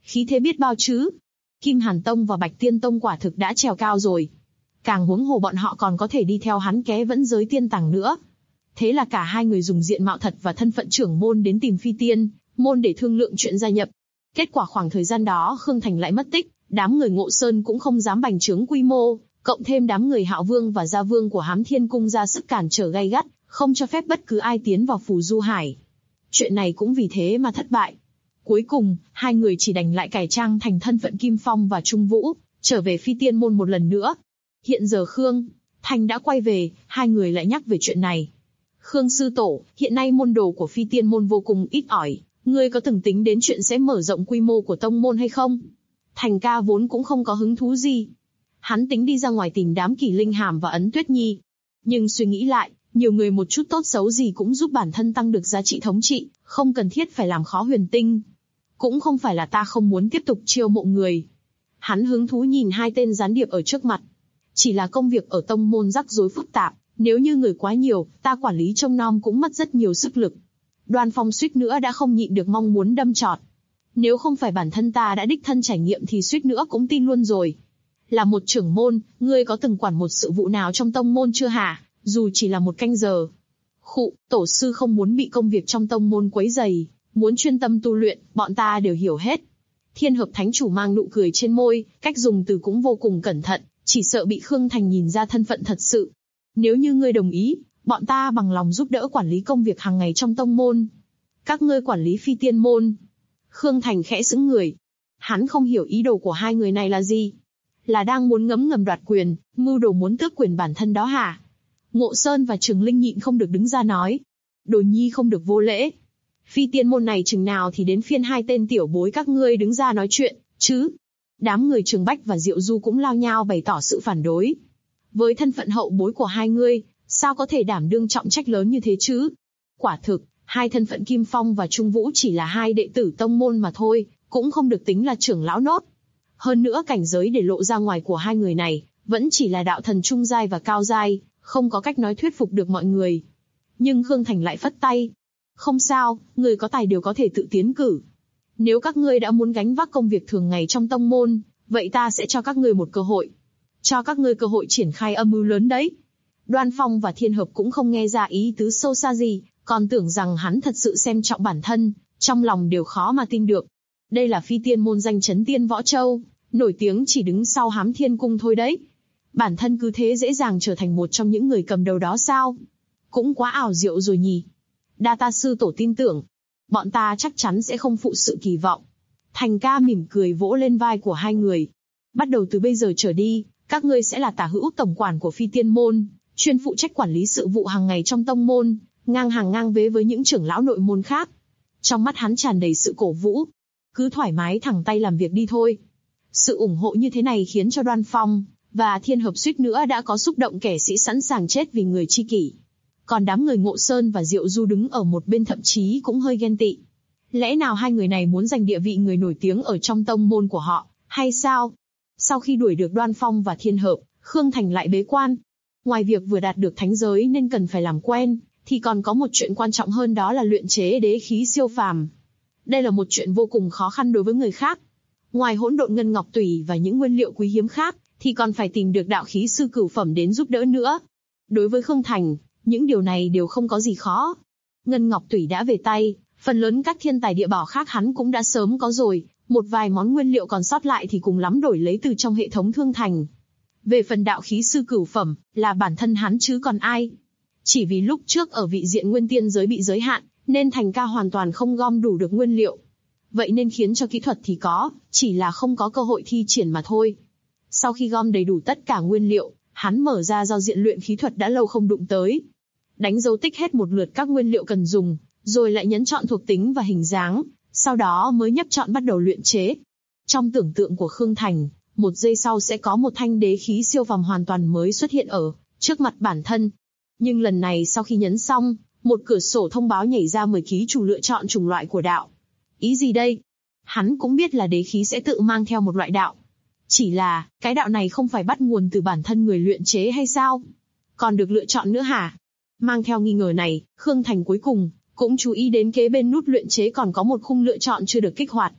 Khí thế biết bao chứ. Kim Hàn Tông và Bạch Tiên Tông quả thực đã trèo cao rồi. Càng huống hồ bọn họ còn có thể đi theo hắn ké vẫn giới tiên tàng nữa. Thế là cả hai người dùng diện mạo thật và thân phận trưởng môn đến tìm Phi Tiên môn để thương lượng chuyện gia nhập. Kết quả khoảng thời gian đó Khương Thành lại mất tích, đám người Ngộ Sơn cũng không dám bành trướng quy mô, cộng thêm đám người Hạo Vương và Gia Vương của Hám Thiên Cung ra sức cản trở gay gắt, không cho phép bất cứ ai tiến vào Phù Du Hải. Chuyện này cũng vì thế mà thất bại. Cuối cùng, hai người chỉ đành lại cải trang thành thân phận Kim Phong và Trung Vũ, trở về Phi Tiên môn một lần nữa. Hiện giờ Khương Thành đã quay về, hai người lại nhắc về chuyện này. Khương sư tổ, hiện nay môn đồ của Phi Tiên môn vô cùng ít ỏi, ngươi có từng tính đến chuyện sẽ mở rộng quy mô của tông môn hay không? Thành ca vốn cũng không có hứng thú gì. Hắn tính đi ra ngoài tìm đám Kỳ Linh Hàm và Ấn Tuyết Nhi. Nhưng suy nghĩ lại, nhiều người một chút tốt xấu gì cũng giúp bản thân tăng được giá trị thống trị, không cần thiết phải làm khó Huyền Tinh. Cũng không phải là ta không muốn tiếp tục chiêu mộ người. Hắn hứng thú nhìn hai tên gián điệp ở trước mặt. Chỉ là công việc ở tông môn rắc rối phức tạp, nếu như người quá nhiều, ta quản lý trông nom cũng mất rất nhiều sức lực. Đoan Phong suýt nữa đã không nhịn được mong muốn đâm chọt. Nếu không phải bản thân ta đã đích thân trải nghiệm thì suýt nữa cũng tin luôn rồi. Là một trưởng môn, ngươi có từng quản một sự vụ nào trong tông môn chưa hả? Dù chỉ là một canh giờ. Khụ, tổ sư không muốn bị công việc trong tông môn quấy rầy, muốn chuyên tâm tu luyện, bọn ta đều hiểu hết. Thiên Hợp Thánh Chủ mang nụ cười trên môi, cách dùng từ cũng vô cùng cẩn thận, chỉ sợ bị Khương Thành nhìn ra thân phận thật sự. Nếu như ngươi đồng ý, bọn ta bằng lòng giúp đỡ quản lý công việc hàng ngày trong tông môn. Các ngươi quản lý Phi Tiên môn. Khương Thành khẽ sững người. Hắn không hiểu ý đồ của hai người này là gì. Là đang muốn ngấm ngầm đoạt quyền, mưu đồ muốn tước quyền bản thân đó hả? Ngộ Sơn và Trường Linh nhịn không được đứng ra nói. Đồ nhi không được vô lễ. Phi Tiên môn này chừng nào thì đến phiên hai tên tiểu bối các ngươi đứng ra nói chuyện, chứ? Đám người Trường Bách và Diệu Du cũng lao nhao bày tỏ sự phản đối. Với thân phận hậu bối của hai ngươi, sao có thể đảm đương trọng trách lớn như thế chứ? Quả thực, hai thân phận Kim Phong và Trung Vũ chỉ là hai đệ tử tông môn mà thôi, cũng không được tính là trưởng lão nốt. Hơn nữa cảnh giới để lộ ra ngoài của hai người này, vẫn chỉ là đạo thần trung giai và cao giai, không có cách nói thuyết phục được mọi người. Nhưng Khương Thành lại phất tay. Không sao, người có tài đều có thể tự tiến cử. Nếu các ngươi đã muốn gánh vác công việc thường ngày trong tông môn, vậy ta sẽ cho các ngươi một cơ hội. Cho các ngươi cơ hội triển khai âm mưu lớn đấy. Đoan Phong và Thiên Hợp cũng không nghe ra ý tứ sâu xa gì, còn tưởng rằng hắn thật sự xem trọng bản thân, trong lòng đều khó mà tin được. Đây là Phi Tiên môn danh chấn Tiên Võ Châu, nổi tiếng chỉ đứng sau Hám Thiên Cung thôi đấy. Bản thân cứ thế dễ dàng trở thành một trong những người cầm đầu đó sao? Cũng quá ảo diệu rồi nhỉ. Đa ta sư tổ tin tưởng, bọn ta chắc chắn sẽ không phụ sự kỳ vọng. Thành ca mỉm cười vỗ lên vai của hai người. Bắt đầu từ bây giờ trở đi, các ngươi sẽ là tả hữu tổng quản của Phi Tiên môn, chuyên phụ trách quản lý sự vụ hàng ngày trong tông môn, ngang hàng ngang vế với những trưởng lão nội môn khác. Trong mắt hắn tràn đầy sự cổ vũ. Cứ thoải mái thẳng tay làm việc đi thôi. Sự ủng hộ như thế này khiến cho Đoan Phong và Thiên Hợp suýt nữa đã có xúc động kẻ sĩ sẵn sàng chết vì người chi kỷ. Còn đám người Ngộ Sơn và Diệu Du đứng ở một bên thậm chí cũng hơi ghen tị. Lẽ nào hai người này muốn giành địa vị người nổi tiếng ở trong tông môn của họ, hay sao? Sau khi đuổi được Đoan Phong và Thiên Hợp, Khương Thành lại bế quan. Ngoài việc vừa đạt được thánh giới nên cần phải làm quen, thì còn có một chuyện quan trọng hơn, đó là luyện chế đế khí siêu phàm. Đây là một chuyện vô cùng khó khăn đối với người khác. Ngoài hỗn độn ngân ngọc tủy và những nguyên liệu quý hiếm khác, thì còn phải tìm được đạo khí sư cửu phẩm đến giúp đỡ nữa. Đối với Khương Thành, những điều này đều không có gì khó. Ngân ngọc tủy đã về tay, phần lớn các thiên tài địa bảo khác hắn cũng đã sớm có rồi, một vài món nguyên liệu còn sót lại thì cùng lắm đổi lấy từ trong hệ thống thương thành. Về phần đạo khí sư cửu phẩm, là bản thân hắn chứ còn ai. Chỉ vì lúc trước ở vị diện nguyên tiên giới bị giới hạn, nên Thành ca hoàn toàn không gom đủ được nguyên liệu. Vậy nên khiến cho kỹ thuật thì có, chỉ là không có cơ hội thi triển mà thôi. Sau khi gom đầy đủ tất cả nguyên liệu, hắn mở ra giao diện luyện khí thuật đã lâu không đụng tới. Đánh dấu tích hết một lượt các nguyên liệu cần dùng, rồi lại nhấn chọn thuộc tính và hình dáng, sau đó mới nhấp chọn bắt đầu luyện chế. Trong tưởng tượng của Khương Thành, một giây sau sẽ có một thanh đế khí siêu phàm hoàn toàn mới xuất hiện ở trước mặt bản thân. Nhưng lần này sau khi nhấn xong, một cửa sổ thông báo nhảy ra 10 ký chủ lựa chọn chủng loại của đạo. Ý gì đây? Hắn cũng biết là đế khí sẽ tự mang theo một loại đạo. Chỉ là, cái đạo này không phải bắt nguồn từ bản thân người luyện chế hay sao? Còn được lựa chọn nữa hả? Mang theo nghi ngờ này, Khương Thành cuối cùng cũng chú ý đến kế bên nút luyện chế còn có một khung lựa chọn chưa được kích hoạt.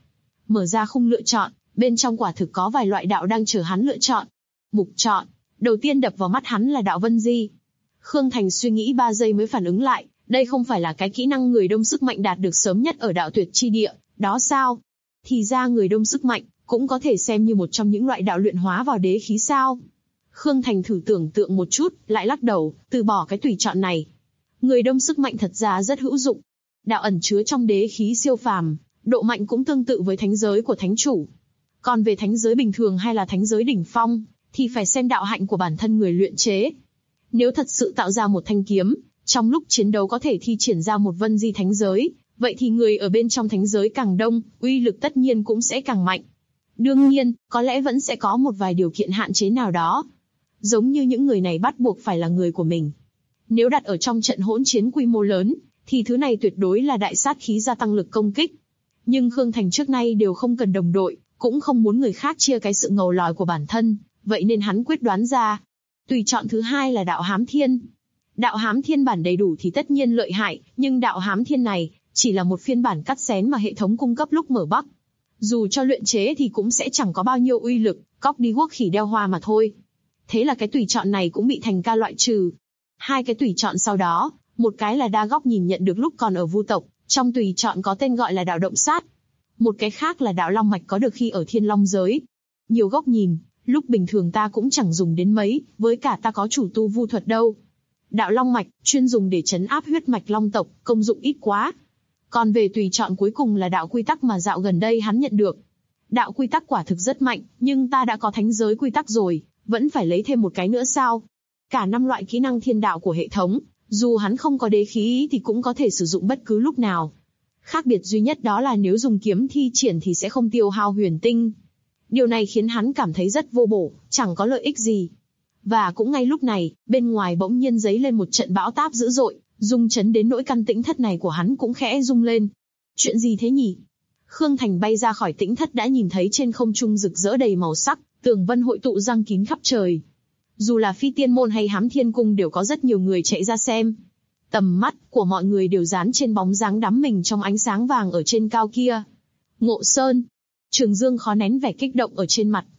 Mở ra khung lựa chọn, bên trong quả thực có vài loại đạo đang chờ hắn lựa chọn. Mục chọn, đầu tiên đập vào mắt hắn là đạo Vân Di. Khương Thành suy nghĩ 3 giây mới phản ứng lại, đây không phải là cái kỹ năng người đông sức mạnh đạt được sớm nhất ở đạo tuyệt chi địa, đó sao? Thì ra người đông sức mạnh, cũng có thể xem như một trong những loại đạo luyện hóa vào đế khí sao? Khương Thành thử tưởng tượng một chút, lại lắc đầu, từ bỏ cái tùy chọn này. Người đông sức mạnh thật ra rất hữu dụng. Đạo ẩn chứa trong đế khí siêu phàm, độ mạnh cũng tương tự với thánh giới của thánh chủ. Còn về thánh giới bình thường hay là thánh giới đỉnh phong, thì phải xem đạo hạnh của bản thân người luyện chế. Nếu thật sự tạo ra một thanh kiếm, trong lúc chiến đấu có thể thi triển ra một Vân Di thánh giới, vậy thì người ở bên trong thánh giới càng đông, uy lực tất nhiên cũng sẽ càng mạnh. Đương nhiên, có lẽ vẫn sẽ có một vài điều kiện hạn chế nào đó. Giống như những người này bắt buộc phải là người của mình. Nếu đặt ở trong trận hỗn chiến quy mô lớn, thì thứ này tuyệt đối là đại sát khí gia tăng lực công kích. Nhưng Khương Thành trước nay đều không cần đồng đội, cũng không muốn người khác chia cái sự ngầu lòi của bản thân, vậy nên hắn quyết đoán ra. Tùy chọn thứ hai là đạo Hám Thiên. Đạo Hám Thiên bản đầy đủ thì tất nhiên lợi hại, nhưng đạo Hám Thiên này chỉ là một phiên bản cắt xén mà hệ thống cung cấp lúc mở Bắc. Dù cho luyện chế thì cũng sẽ chẳng có bao nhiêu uy lực, cóc đi guốc khỉ đeo hoa mà thôi. Thế là cái tùy chọn này cũng bị Thành Ca loại trừ. Hai cái tùy chọn sau đó, một cái là đa góc nhìn nhận được lúc còn ở Vu tộc, trong tùy chọn có tên gọi là đạo động sát. Một cái khác là đạo long mạch có được khi ở Thiên Long giới. Nhiều góc nhìn, lúc bình thường ta cũng chẳng dùng đến mấy, với cả ta có chủ tu vu thuật đâu. Đạo long mạch, chuyên dùng để trấn áp huyết mạch long tộc, công dụng ít quá. Còn về tùy chọn cuối cùng là đạo quy tắc mà dạo gần đây hắn nhận được. Đạo quy tắc quả thực rất mạnh, nhưng ta đã có thánh giới quy tắc rồi, vẫn phải lấy thêm một cái nữa sao? Cả 5 loại kỹ năng thiên đạo của hệ thống, dù hắn không có đế khí thì cũng có thể sử dụng bất cứ lúc nào. Khác biệt duy nhất đó là nếu dùng kiếm thi triển thì sẽ không tiêu hao huyền tinh. Điều này khiến hắn cảm thấy rất vô bổ, chẳng có lợi ích gì. Và cũng ngay lúc này, bên ngoài bỗng nhiên giấy lên một trận bão táp dữ dội, rung chấn đến nỗi căn tĩnh thất này của hắn cũng khẽ rung lên. Chuyện gì thế nhỉ? Khương Thành bay ra khỏi tĩnh thất đã nhìn thấy trên không trung rực rỡ đầy màu sắc, tường vân hội tụ răng kín khắp trời. Dù là Phi Tiên Môn hay Hám Thiên Cung đều có rất nhiều người chạy ra xem. Tầm mắt của mọi người đều dán trên bóng dáng đắm mình trong ánh sáng vàng ở trên cao kia. Ngộ Sơn. Trường Dương khó nén vẻ kích động ở trên mặt,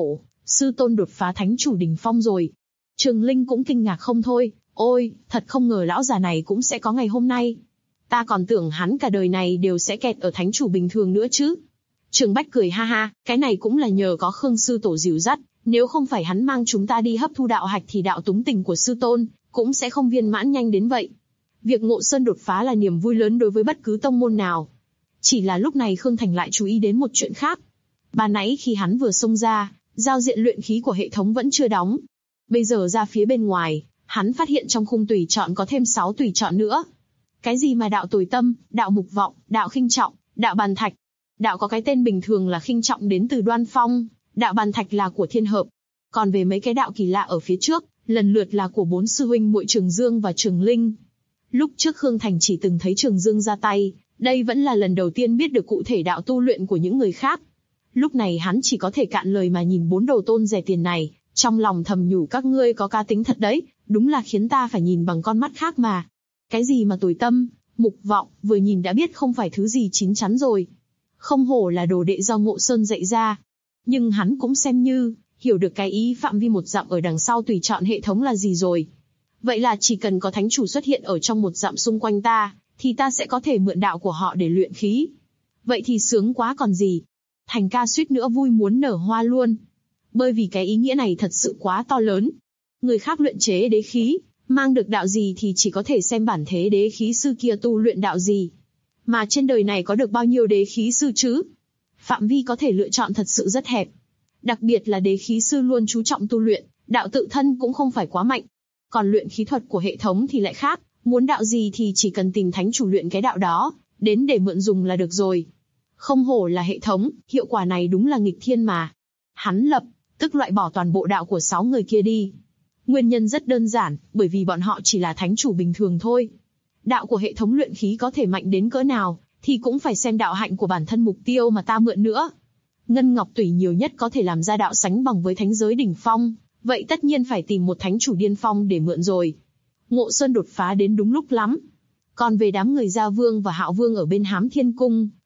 sư tôn đột phá thánh chủ đỉnh phong rồi. Trường Linh cũng kinh ngạc không thôi, ôi, thật không ngờ lão già này cũng sẽ có ngày hôm nay. Ta còn tưởng hắn cả đời này đều sẽ kẹt ở thánh chủ bình thường nữa chứ. Trường Bách cười ha ha, cái này cũng là nhờ có Khương sư tổ dìu dắt, nếu không phải hắn mang chúng ta đi hấp thu đạo hạch thì đạo túng tình của sư tôn cũng sẽ không viên mãn nhanh đến vậy. Việc Ngộ Sơn đột phá là niềm vui lớn đối với bất cứ tông môn nào. Chỉ là lúc này Khương Thành lại chú ý đến một chuyện khác. Ban nãy khi hắn vừa xông ra, giao diện luyện khí của hệ thống vẫn chưa đóng. Bây giờ ra phía bên ngoài, hắn phát hiện trong khung tùy chọn có thêm 6 tùy chọn nữa. Cái gì mà đạo tồi tâm, đạo mục vọng, đạo khinh trọng, đạo bàn thạch. Đạo có cái tên bình thường là khinh trọng đến từ Đoan Phong, đạo bàn thạch là của Thiên Hợp. Còn về mấy cái đạo kỳ lạ ở phía trước, lần lượt là của 4 sư huynh muội Trường Dương và Trường Linh. Lúc trước Khương Thành chỉ từng thấy Trường Dương ra tay, đây vẫn là lần đầu tiên biết được cụ thể đạo tu luyện của những người khác. Lúc này hắn chỉ có thể cạn lời mà nhìn 4 đầu tôn rẻ tiền này, trong lòng thầm nhủ các ngươi có cá tính thật đấy, đúng là khiến ta phải nhìn bằng con mắt khác mà. Cái gì mà tồi tâm, mục vọng, vừa nhìn đã biết không phải thứ gì chín chắn rồi. Không hổ là đồ đệ do Ngộ Sơn dạy ra. Nhưng hắn cũng xem như hiểu được cái ý phạm vi 1 dặm ở đằng sau tùy chọn hệ thống là gì rồi. Vậy là chỉ cần có thánh chủ xuất hiện ở trong 1 dặm xung quanh ta, thì ta sẽ có thể mượn đạo của họ để luyện khí. Vậy thì sướng quá còn gì. Thành Ca suýt nữa vui muốn nở hoa luôn. Bởi vì cái ý nghĩa này thật sự quá to lớn. Người khác luyện chế đế khí, mang được đạo gì thì chỉ có thể xem bản thế đế khí sư kia tu luyện đạo gì. Mà trên đời này có được bao nhiêu đế khí sư chứ? Phạm vi có thể lựa chọn thật sự rất hẹp. Đặc biệt là đế khí sư luôn chú trọng tu luyện, đạo tự thân cũng không phải quá mạnh. Còn luyện khí thuật của hệ thống thì lại khác, muốn đạo gì thì chỉ cần tìm thánh chủ luyện cái đạo đó, đến để mượn dùng là được rồi. Không hổ là hệ thống, hiệu quả này đúng là nghịch thiên mà. Hắn lập tức loại bỏ toàn bộ đạo của 6 người kia đi. Nguyên nhân rất đơn giản, bởi vì bọn họ chỉ là thánh chủ bình thường thôi. Đạo của hệ thống luyện khí có thể mạnh đến cỡ nào, thì cũng phải xem đạo hạnh của bản thân mục tiêu mà ta mượn nữa. Ngân Ngọc Tủy nhiều nhất có thể làm ra đạo sánh bằng với thánh giới đỉnh phong, vậy tất nhiên phải tìm một thánh chủ điên phong để mượn rồi. Ngộ Sơn đột phá đến đúng lúc lắm. Còn về đám người Gia Vương và Hạo Vương ở bên Hám Thiên Cung,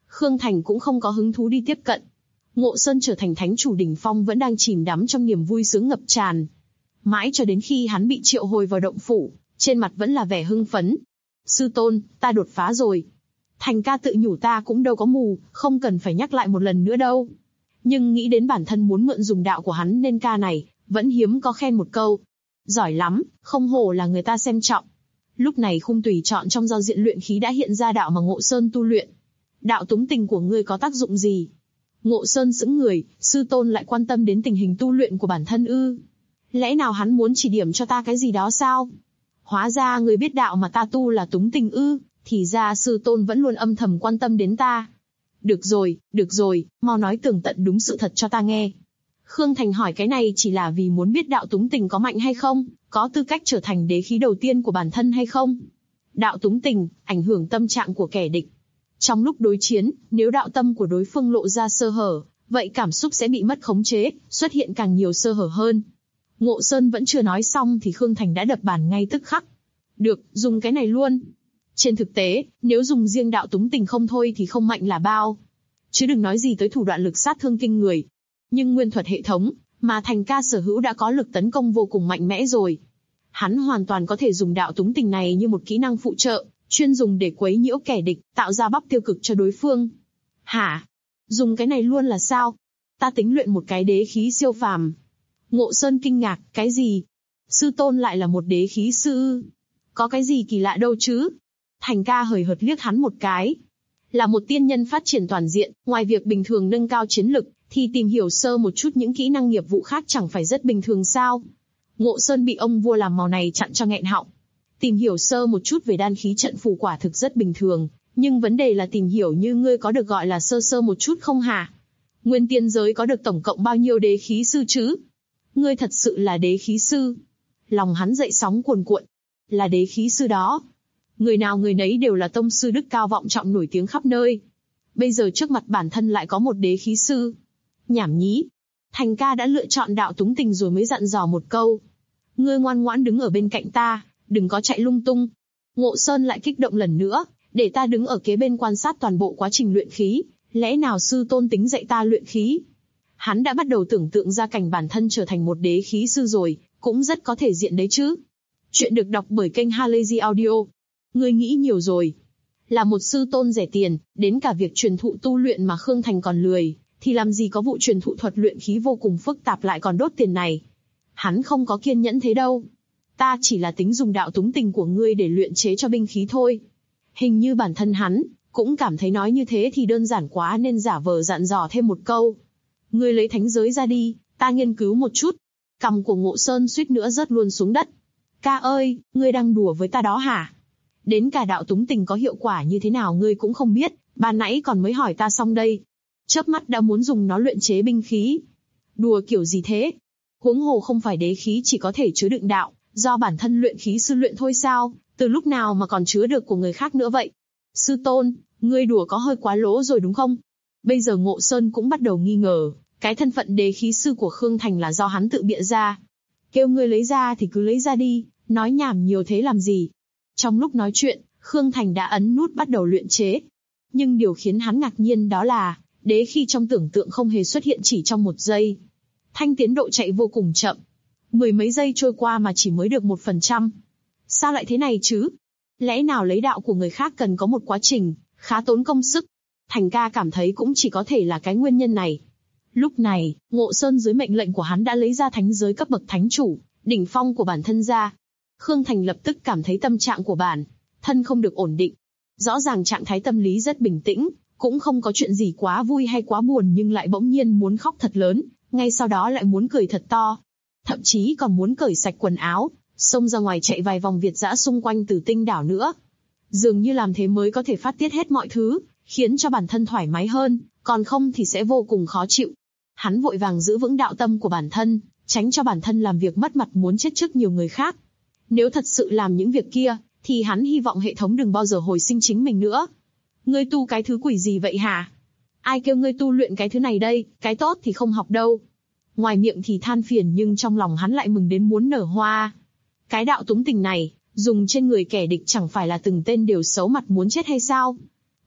Khương Thành cũng không có hứng thú đi tiếp cận. Ngộ Sơn trở thành thánh chủ đỉnh phong vẫn đang chìm đắm trong niềm vui sướng ngập tràn. Mãi cho đến khi hắn bị triệu hồi vào động phủ, trên mặt vẫn là vẻ hưng phấn. Sư tôn, ta đột phá rồi. Thành ca tự nhủ ta cũng đâu có mù, không cần phải nhắc lại một lần nữa đâu. Nhưng nghĩ đến bản thân muốn mượn dùng đạo của hắn nên ca này, vẫn hiếm có khen một câu. Giỏi lắm, không hổ là người ta xem trọng. Lúc này khung tùy chọn trong giao diện luyện khí đã hiện ra đạo mà Ngộ Sơn tu luyện. Đạo túng tình của ngươi có tác dụng gì? Ngộ Sơn sững người, sư tôn lại quan tâm đến tình hình tu luyện của bản thân ư? Lẽ nào hắn muốn chỉ điểm cho ta cái gì đó sao? Hóa ra người biết đạo mà ta tu là túng tình ư? Thì ra sư tôn vẫn luôn âm thầm quan tâm đến ta. Được rồi, mau nói tường tận đúng sự thật cho ta nghe. Khương Thành hỏi cái này chỉ là vì muốn biết đạo túng tình có mạnh hay không, có tư cách trở thành đế khí đầu tiên của bản thân hay không. Đạo túng tình, ảnh hưởng tâm trạng của kẻ địch. Trong lúc đối chiến, nếu đạo tâm của đối phương lộ ra sơ hở, vậy cảm xúc sẽ bị mất khống chế, xuất hiện càng nhiều sơ hở hơn. Ngộ Sơn vẫn chưa nói xong thì Khương Thành đã đập bàn ngay tức khắc. Được, dùng cái này luôn. Trên thực tế, nếu dùng riêng đạo túng tình không thôi thì không mạnh là bao. Chứ đừng nói gì tới thủ đoạn lực sát thương kinh người. Nhưng nguyên thuật hệ thống, mà Thành ca sở hữu đã có lực tấn công vô cùng mạnh mẽ rồi. Hắn hoàn toàn có thể dùng đạo túng tình này như một kỹ năng phụ trợ, chuyên dùng để quấy nhiễu kẻ địch, tạo ra bắp tiêu cực cho đối phương. Hả? Dùng cái này luôn là sao? Ta tính luyện một cái đế khí siêu phàm. Ngộ Sơn kinh ngạc, cái gì? Sư tôn lại là một đế khí sư? Có cái gì kỳ lạ đâu chứ? Thành ca hời hợt liếc hắn một cái. Là một tiên nhân phát triển toàn diện, ngoài việc bình thường nâng cao chiến lực, thì tìm hiểu sơ một chút những kỹ năng nghiệp vụ khác chẳng phải rất bình thường sao? Ngộ Sơn bị ông vua làm màu này chặn cho nghẹn họng. Tìm hiểu sơ một chút về đan khí trận phù quả thực rất bình thường, nhưng vấn đề là tìm hiểu như ngươi có được gọi là sơ một chút không hả? Nguyên tiên giới có được tổng cộng bao nhiêu đế khí sư chứ? Ngươi thật sự là đế khí sư? Lòng hắn dậy sóng cuồn cuộn. Là đế khí sư đó. Người nào người nấy đều là tông sư đức cao vọng trọng nổi tiếng khắp nơi. Bây giờ trước mặt bản thân lại có một đế khí sư. Nhảm nhí. Thành ca đã lựa chọn đạo túng tình rồi mới dặn dò một câu. Ngươi ngoan ngoãn đứng ở bên cạnh ta, đừng có chạy lung tung. Ngộ Sơn lại kích động lần nữa, để ta đứng ở kế bên quan sát toàn bộ quá trình luyện khí. Lẽ nào sư tôn tính dạy ta luyện khí? Hắn đã bắt đầu tưởng tượng ra cảnh bản thân trở thành một đế khí sư rồi, cũng rất có thể diện đấy chứ. Chuyện được đọc bởi kênh Halazy Audio. Ngươi nghĩ nhiều rồi. Là một sư tôn rẻ tiền, đến cả việc truyền thụ tu luyện mà Khương Thành còn lười, thì làm gì có vụ truyền thụ thuật luyện khí vô cùng phức tạp lại còn đốt tiền này. Hắn không có kiên nhẫn thế đâu. Ta chỉ là tính dùng đạo túng tình của ngươi để luyện chế cho binh khí thôi. Hình như bản thân hắn cũng cảm thấy nói như thế thì đơn giản quá nên giả vờ dặn dò thêm một câu. Ngươi lấy thánh giới ra đi, ta nghiên cứu một chút. Cằm của Ngộ Sơn suýt nữa rớt luôn xuống đất. Ca ơi, ngươi đang đùa với ta đó hả? Đến cả đạo túng tình có hiệu quả như thế nào ngươi cũng không biết, ban nãy còn mới hỏi ta xong đây. Chớp mắt đã muốn dùng nó luyện chế binh khí. Đùa kiểu gì thế? Huống hồ không phải đế khí chỉ có thể chứa đựng đạo, do bản thân luyện khí sư luyện thôi sao, từ lúc nào mà còn chứa được của người khác nữa vậy? Sư tôn, ngươi đùa có hơi quá lố rồi đúng không? Bây giờ Ngộ Sơn cũng bắt đầu nghi ngờ, cái thân phận đế khí sư của Khương Thành là do hắn tự bịa ra. Kêu ngươi lấy ra thì cứ lấy ra đi, nói nhảm nhiều thế làm gì? Trong lúc nói chuyện, Khương Thành đã ấn nút bắt đầu luyện chế. Nhưng điều khiến hắn ngạc nhiên đó là, đế khí trong tưởng tượng không hề xuất hiện chỉ trong 1 giây. Thanh tiến độ chạy vô cùng chậm. 10 mấy giây trôi qua mà chỉ mới được 1%. Sao lại thế này chứ? Lẽ nào lấy đạo của người khác cần có một quá trình, khá tốn công sức? Thành ca cảm thấy cũng chỉ có thể là cái nguyên nhân này. Lúc này, Ngộ Sơn dưới mệnh lệnh của hắn đã lấy ra thánh giới cấp bậc thánh chủ, đỉnh phong của bản thân ra. Khương Thành lập tức cảm thấy tâm trạng của bản thân không được ổn định. Rõ ràng trạng thái tâm lý rất bình tĩnh, cũng không có chuyện gì quá vui hay quá buồn nhưng lại bỗng nhiên muốn khóc thật lớn, ngay sau đó lại muốn cười thật to. Thậm chí còn muốn cởi sạch quần áo, xông ra ngoài chạy vài vòng Việt dã xung quanh Tử Tinh đảo nữa. Dường như làm thế mới có thể phát tiết hết mọi thứ, khiến cho bản thân thoải mái hơn, còn không thì sẽ vô cùng khó chịu. Hắn vội vàng giữ vững đạo tâm của bản thân, tránh cho bản thân làm việc mất mặt muốn chết trước nhiều người khác. Nếu thật sự làm những việc kia, thì hắn hy vọng hệ thống đừng bao giờ hồi sinh chính mình nữa. Ngươi tu cái thứ quỷ gì vậy hả? Ai kêu ngươi tu luyện cái thứ này đây, cái tốt thì không học đâu. Ngoài miệng thì than phiền nhưng trong lòng hắn lại mừng đến muốn nở hoa. Cái đạo túng tình này, dùng trên người kẻ địch chẳng phải là từng tên đều xấu mặt muốn chết hay sao?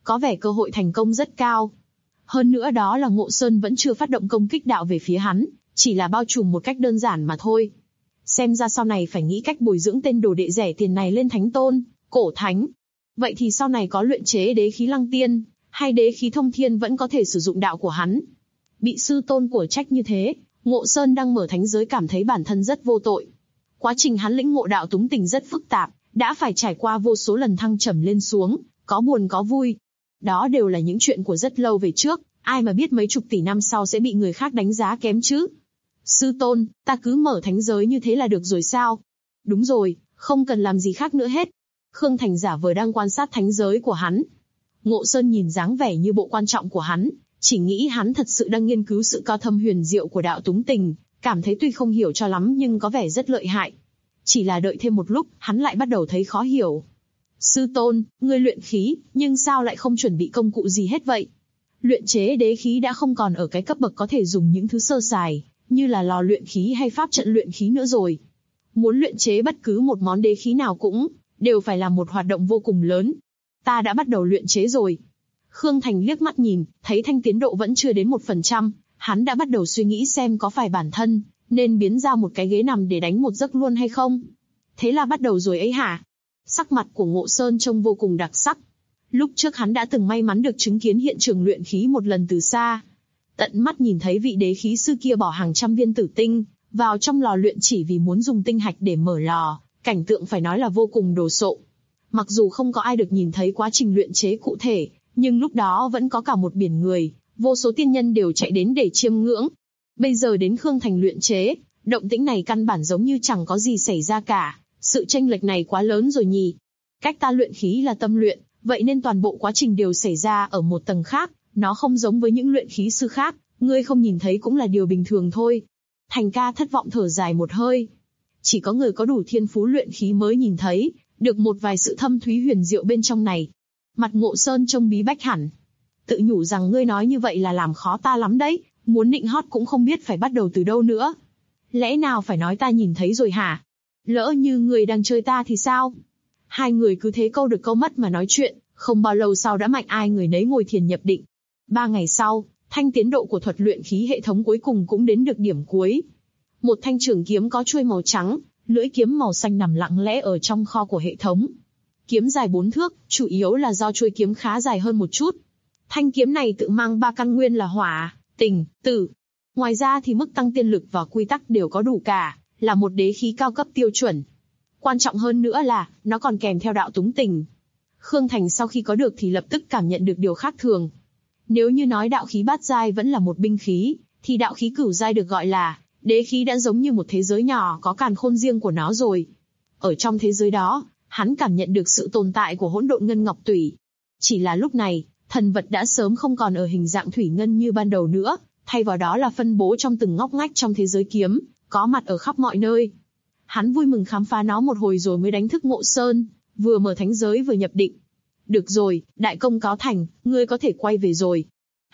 có vẻ cơ hội thành công rất cao. Hơn nữa đó là Ngộ Sơn vẫn chưa phát động công kích đạo về phía hắn, chỉ là bao trùm một cách đơn giản mà thôi. Xem ra sau này phải nghĩ cách bồi dưỡng tên đồ đệ rẻ tiền này lên thánh tôn, cổ thánh. Vậy thì sau này có luyện chế đế khí lăng tiên, hay đế khí thông thiên vẫn có thể sử dụng đạo của hắn. Bị sư tôn của trách như thế, Ngộ Sơn đang mở thánh giới cảm thấy bản thân rất vô tội. Quá trình hắn lĩnh ngộ đạo túng tình rất phức tạp, đã phải trải qua vô số lần thăng trầm lên xuống, có buồn có vui. Đó đều là những chuyện của rất lâu về trước, ai mà biết mấy chục tỷ năm sau sẽ bị người khác đánh giá kém chứ. Sư tôn, ta cứ mở thánh giới như thế là được rồi sao? Đúng rồi, không cần làm gì khác nữa hết. Khương Thành giả vờ đang quan sát thánh giới của hắn. Ngộ Sơn nhìn dáng vẻ như bộ quan trọng của hắn, chỉ nghĩ hắn thật sự đang nghiên cứu sự cao thâm huyền diệu của đạo túng tình, cảm thấy tuy không hiểu cho lắm nhưng có vẻ rất lợi hại. Chỉ là đợi thêm một lúc, hắn lại bắt đầu thấy khó hiểu. Sư tôn, ngươi luyện khí, nhưng sao lại không chuẩn bị công cụ gì hết vậy? Luyện chế đế khí đã không còn ở cái cấp bậc có thể dùng những thứ sơ sài, như là lò luyện khí hay pháp trận luyện khí nữa rồi. Muốn luyện chế bất cứ một món đế khí nào cũng đều phải là một hoạt động vô cùng lớn. Ta đã bắt đầu luyện chế rồi. Khương Thành liếc mắt nhìn, thấy thanh tiến độ vẫn chưa đến 1%, hắn đã bắt đầu suy nghĩ xem có phải bản thân nên biến ra một cái ghế nằm để đánh một giấc luôn hay không. Thế là bắt đầu rồi ấy hả? Sắc mặt của Ngộ Sơn trông vô cùng đặc sắc. Lúc trước hắn đã từng may mắn được chứng kiến hiện trường luyện khí một lần từ xa. Tận mắt nhìn thấy vị đế khí sư kia bỏ hàng trăm viên tử tinh vào trong lò luyện chỉ vì muốn dùng tinh hạch để mở lò, cảnh tượng phải nói là vô cùng đồ sộ. Mặc dù không có ai được nhìn thấy quá trình luyện chế cụ thể, nhưng lúc đó vẫn có cả một biển người, vô số tiên nhân đều chạy đến để chiêm ngưỡng. Bây giờ đến Khương Thành luyện chế, động tĩnh này căn bản giống như chẳng có gì xảy ra cả, sự chênh lệch này quá lớn rồi nhỉ. Cách ta luyện khí là tâm luyện, vậy nên toàn bộ quá trình đều xảy ra ở một tầng khác, nó không giống với những luyện khí sư khác, ngươi không nhìn thấy cũng là điều bình thường thôi. Thành ca thất vọng thở dài một hơi. Chỉ có người có đủ thiên phú luyện khí mới nhìn thấy được một vài sự thâm thúy huyền diệu bên trong này. Mặt Ngộ Sơn trông bí bách hẳn. Tự nhủ rằng ngươi nói như vậy là làm khó ta lắm đấy, muốn nịnh hót cũng không biết phải bắt đầu từ đâu nữa. Lẽ nào phải nói ta nhìn thấy rồi hả? Lỡ như ngươi đang chơi ta thì sao? Hai người cứ thế câu được câu mất mà nói chuyện, không bao lâu sau đã mạnh ai người nấy ngồi thiền nhập định. 3 ngày sau, thanh tiến độ của thuật luyện khí hệ thống cuối cùng cũng đến được điểm cuối. Một thanh trường kiếm có chuôi màu trắng, lưỡi kiếm màu xanh nằm lặng lẽ ở trong kho của hệ thống. Kiếm dài 4 thước, chủ yếu là do chuôi kiếm khá dài hơn một chút. Thanh kiếm này tự mang 3 căn nguyên là hỏa, tình, tử. Ngoài ra thì mức tăng tiên lực và quy tắc đều có đủ cả, là một đế khí cao cấp tiêu chuẩn. Quan trọng hơn nữa là, nó còn kèm theo đạo túng tình. Khương Thành sau khi có được thì lập tức cảm nhận được điều khác thường. Nếu như nói đạo khí bát giai vẫn là một binh khí, thì đạo khí cửu giai được gọi là đế khí đã giống như một thế giới nhỏ có càn khôn riêng của nó rồi. Ở trong thế giới đó, hắn cảm nhận được sự tồn tại của hỗn độn ngân ngọc tủy. Chỉ là lúc này, thần vật đã sớm không còn ở hình dạng thủy ngân như ban đầu nữa, thay vào đó là phân bố trong từng ngóc ngách trong thế giới kiếm, có mặt ở khắp mọi nơi. Hắn vui mừng khám phá nó một hồi rồi mới đánh thức Ngộ Sơn, vừa mở thánh giới vừa nhập định. Được rồi, đại công cáo thành, ngươi có thể quay về rồi.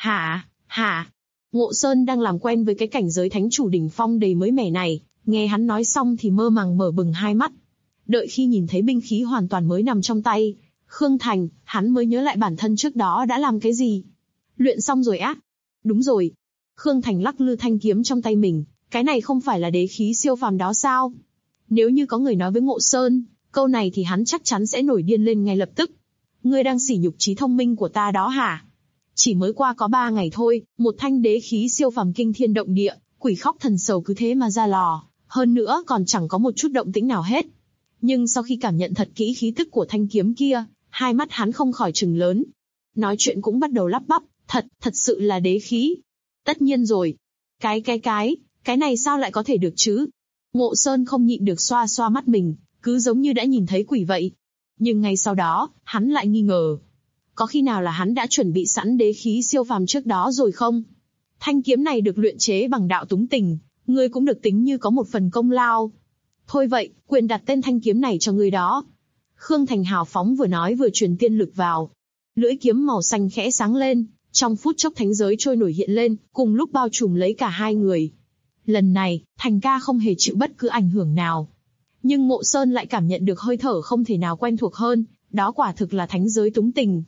Hả? Ngộ Sơn đang làm quen với cái cảnh giới thánh chủ đỉnh phong đầy mới mẻ này, nghe hắn nói xong thì mơ màng mở bừng hai mắt. Đợi khi nhìn thấy binh khí hoàn toàn mới nằm trong tay, Khương Thành, hắn mới nhớ lại bản thân trước đó đã làm cái gì. Luyện xong rồi á? Đúng rồi. Khương Thành lắc lư thanh kiếm trong tay mình, cái này không phải là đế khí siêu phàm đó sao? Nếu như có người nói với Ngộ Sơn, câu này thì hắn chắc chắn sẽ nổi điên lên ngay lập tức. Ngươi đang sỉ nhục trí thông minh của ta đó hả? Chỉ mới qua có 3 ngày thôi, một thanh đế khí siêu phàm kinh thiên động địa, quỷ khóc thần sầu cứ thế mà ra lò, hơn nữa còn chẳng có một chút động tĩnh nào hết. Nhưng sau khi cảm nhận thật kỹ khí tức của thanh kiếm kia, hai mắt hắn không khỏi trừng lớn. Nói chuyện cũng bắt đầu lắp bắp, thật sự là đế khí. Tất nhiên rồi. Cái này sao lại có thể được chứ? Ngộ Sơn không nhịn được xoa xoa mắt mình, cứ giống như đã nhìn thấy quỷ vậy. Nhưng ngay sau đó, hắn lại nghi ngờ. Có khi nào là hắn đã chuẩn bị sẵn đế khí siêu phàm trước đó rồi không? Thanh kiếm này được luyện chế bằng đạo túng tình, ngươi cũng được tính như có một phần công lao. Thôi vậy, quyền đặt tên thanh kiếm này cho ngươi đó. Khương Thành hào phóng vừa nói vừa truyền tiên lực vào. Lưỡi kiếm màu xanh khẽ sáng lên, trong phút chốc thánh giới trôi nổi hiện lên, cùng lúc bao trùm lấy cả hai người. Lần này, Thành ca không hề chịu bất cứ ảnh hưởng nào. Nhưng Ngộ Sơn lại cảm nhận được hơi thở không thể nào quen thuộc hơn, đó quả thực là thánh giới túng tình.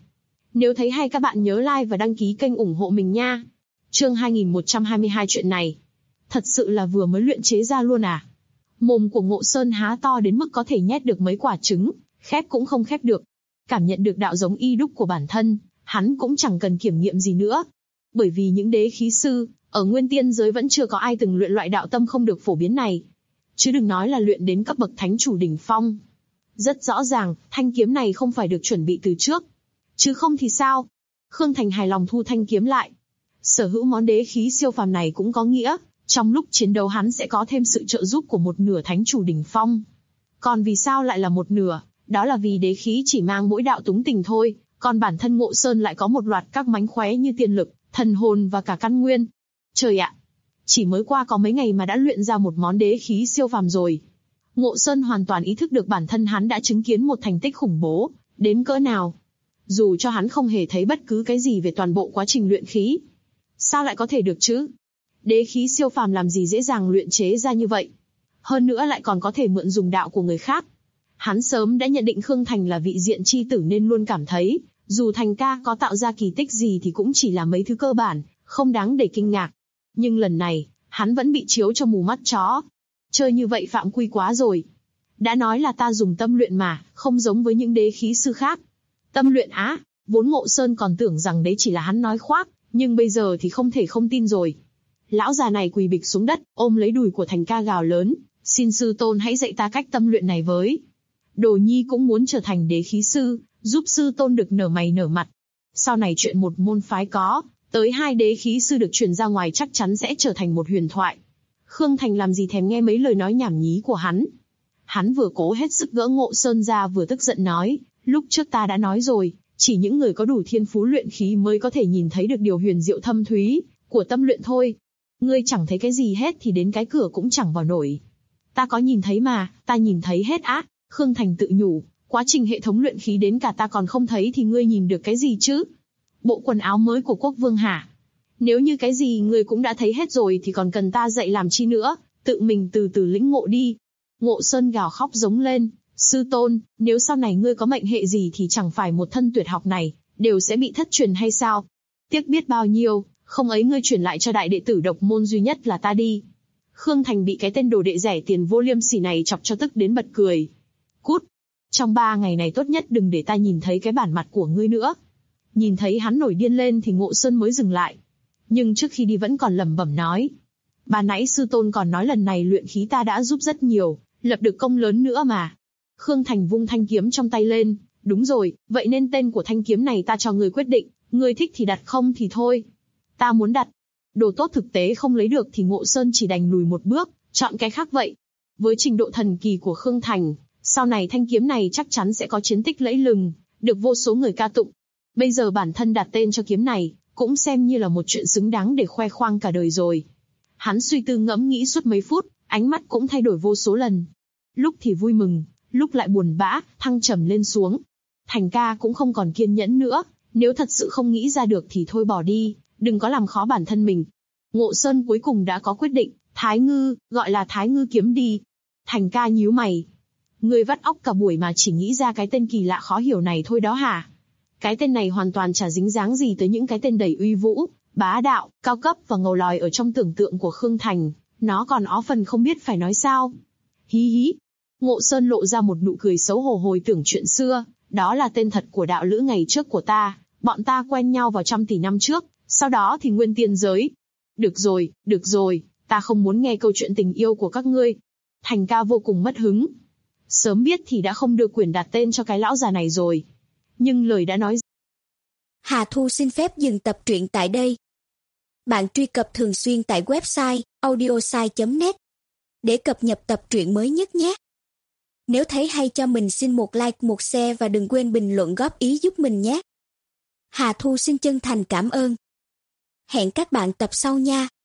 Nếu thấy hay các bạn nhớ like và đăng ký kênh ủng hộ mình nha. Chương 2122 chuyện này. Thật sự là vừa mới luyện chế ra luôn à? Mồm của Ngộ Sơn há to đến mức có thể nhét được mấy quả trứng, khép cũng không khép được. Cảm nhận được đạo giống y đúc của bản thân, hắn cũng chẳng cần kiểm nghiệm gì nữa. Bởi vì những đế khí sư, ở nguyên tiên giới vẫn chưa có ai từng luyện loại đạo tâm không được phổ biến này. Chứ đừng nói là luyện đến cấp bậc thánh chủ đỉnh phong. Rất rõ ràng, thanh kiếm này không phải được chuẩn bị từ trước. Chứ không thì sao? Khương Thành hài lòng thu thanh kiếm lại. Sở hữu món đế khí siêu phàm này cũng có nghĩa, trong lúc chiến đấu hắn sẽ có thêm sự trợ giúp của một nửa thánh chủ đỉnh phong. Còn vì sao lại là một nửa? Đó là vì đế khí chỉ mang mỗi đạo túng tình thôi, còn bản thân Ngộ Sơn lại có một loạt các mánh khóe như tiên lực, thần hồn và cả căn nguyên. Trời ạ! Chỉ mới qua có mấy ngày mà đã luyện ra một món đế khí siêu phàm rồi. Ngộ Sơn hoàn toàn ý thức được bản thân hắn đã chứng kiến một thành tích khủng bố, đến cỡ nào. Dù cho hắn không hề thấy bất cứ cái gì về toàn bộ quá trình luyện khí. Sao lại có thể được chứ? Đế khí siêu phàm làm gì dễ dàng luyện chế ra như vậy? Hơn nữa lại còn có thể mượn dùng đạo của người khác. Hắn sớm đã nhận định Khương Thành là vị diện chi tử nên luôn cảm thấy, dù Thành ca có tạo ra kỳ tích gì thì cũng chỉ là mấy thứ cơ bản, không đáng để kinh ngạc. Nhưng lần này, hắn vẫn bị chiếu cho mù mắt chó. Chơi như vậy phạm quy quá rồi. Đã nói là ta dùng tâm luyện mà, không giống với những đế khí sư khác. Tâm luyện á, vốn Ngộ Sơn còn tưởng rằng đấy chỉ là hắn nói khoác, nhưng bây giờ thì không thể không tin rồi. Lão già này quỳ bịch xuống đất, ôm lấy đùi của Thành ca gào lớn, xin sư tôn hãy dạy ta cách tâm luyện này với. Đồ nhi cũng muốn trở thành đế khí sư, giúp sư tôn được nở mày nở mặt. Sau này chuyện một môn phái có, tới 2 đế khí sư được truyền ra ngoài chắc chắn sẽ trở thành một huyền thoại. Khương Thành làm gì thèm nghe mấy lời nói nhảm nhí của hắn. Hắn vừa cố hết sức gỡ Ngộ Sơn ra vừa tức giận nói, lúc trước ta đã nói rồi, chỉ những người có đủ thiên phú luyện khí mới có thể nhìn thấy được điều huyền diệu thâm thúy của tâm luyện thôi. Ngươi chẳng thấy cái gì hết thì đến cái cửa cũng chẳng vào nổi. Ta có nhìn thấy mà, ta nhìn thấy hết á. Khương Thành tự nhủ, quá trình hệ thống luyện khí đến cả ta còn không thấy thì ngươi nhìn được cái gì chứ? Bộ quần áo mới của quốc vương hả? Nếu như cái gì ngươi cũng đã thấy hết rồi thì còn cần ta dạy làm chi nữa, tự mình từ từ lĩnh ngộ đi. Ngộ Sơn gào khóc giống lên, sư tôn, nếu sau này ngươi có mệnh hệ gì thì chẳng phải một thân tuyệt học này, đều sẽ bị thất truyền hay sao? Tiếc biết bao nhiêu, không ấy ngươi chuyển lại cho đại đệ tử độc môn duy nhất là ta đi. Khương Thành bị cái tên đồ đệ rẻ tiền vô liêm sỉ này chọc cho tức đến bật cười. Cút! Trong 3 ngày này tốt nhất đừng để ta nhìn thấy cái bản mặt của ngươi nữa. Nhìn thấy hắn nổi điên lên thì Ngộ Sơn mới dừng lại. Nhưng trước khi đi vẫn còn lẩm bẩm nói. Bà nãy sư tôn còn nói lần này luyện khí ta đã giúp rất nhiều, lập được công lớn nữa mà. Khương Thành vung thanh kiếm trong tay lên. Đúng rồi, vậy nên tên của thanh kiếm này ta cho ngươi quyết định, ngươi thích thì đặt không thì thôi. Ta muốn đặt. Đồ tốt thực tế không lấy được thì Ngộ Sơn chỉ đành lùi một bước, chọn cái khác vậy. Với trình độ thần kỳ của Khương Thành, sau này thanh kiếm này chắc chắn sẽ có chiến tích lẫy lừng, được vô số người ca tụng. Bây giờ bản thân đặt tên cho kiếm này, cũng xem như là một chuyện xứng đáng để khoe khoang cả đời rồi. Hắn suy tư ngẫm nghĩ suốt mấy phút, ánh mắt cũng thay đổi vô số lần. Lúc thì vui mừng, lúc lại buồn bã, thăng trầm lên xuống. Thành ca cũng không còn kiên nhẫn nữa, nếu thật sự không nghĩ ra được thì thôi bỏ đi, đừng có làm khó bản thân mình. Ngộ Sơn cuối cùng đã có quyết định, Thái Ngư, gọi là Thái Ngư kiếm đi. Thành ca nhíu mày. Ngươi vắt óc cả buổi mà chỉ nghĩ ra cái tên kỳ lạ khó hiểu này thôi đó hả? Cái tên này hoàn toàn chả dính dáng gì tới những cái tên đầy uy vũ, bá đạo, cao cấp và ngầu lòi ở trong tưởng tượng của Khương Thành. Nó còn ó phần không biết phải nói sao. Hí hí. Ngộ Sơn lộ ra một nụ cười xấu hổ hồi tưởng chuyện xưa. Đó là tên thật của đạo lữ ngày trước của ta. Bọn ta quen nhau vào 100 tỷ năm trước, sau đó thì nguyên tiên giới. Được rồi, ta không muốn nghe câu chuyện tình yêu của các ngươi. Thành ca vô cùng mất hứng. Sớm biết thì đã không đưa quyền đặt tên cho cái lão già này rồi. Nhưng lời đã nói. Hà Thu xin phép dừng tập truyện tại đây. Bạn truy cập thường xuyên tại website audiosai.net để cập nhật tập truyện mới nhất nhé. Nếu thấy hay cho mình xin một like, một share và đừng quên bình luận góp ý giúp mình nhé. Hà Thu xin chân thành cảm ơn. Hẹn các bạn tập sau nha.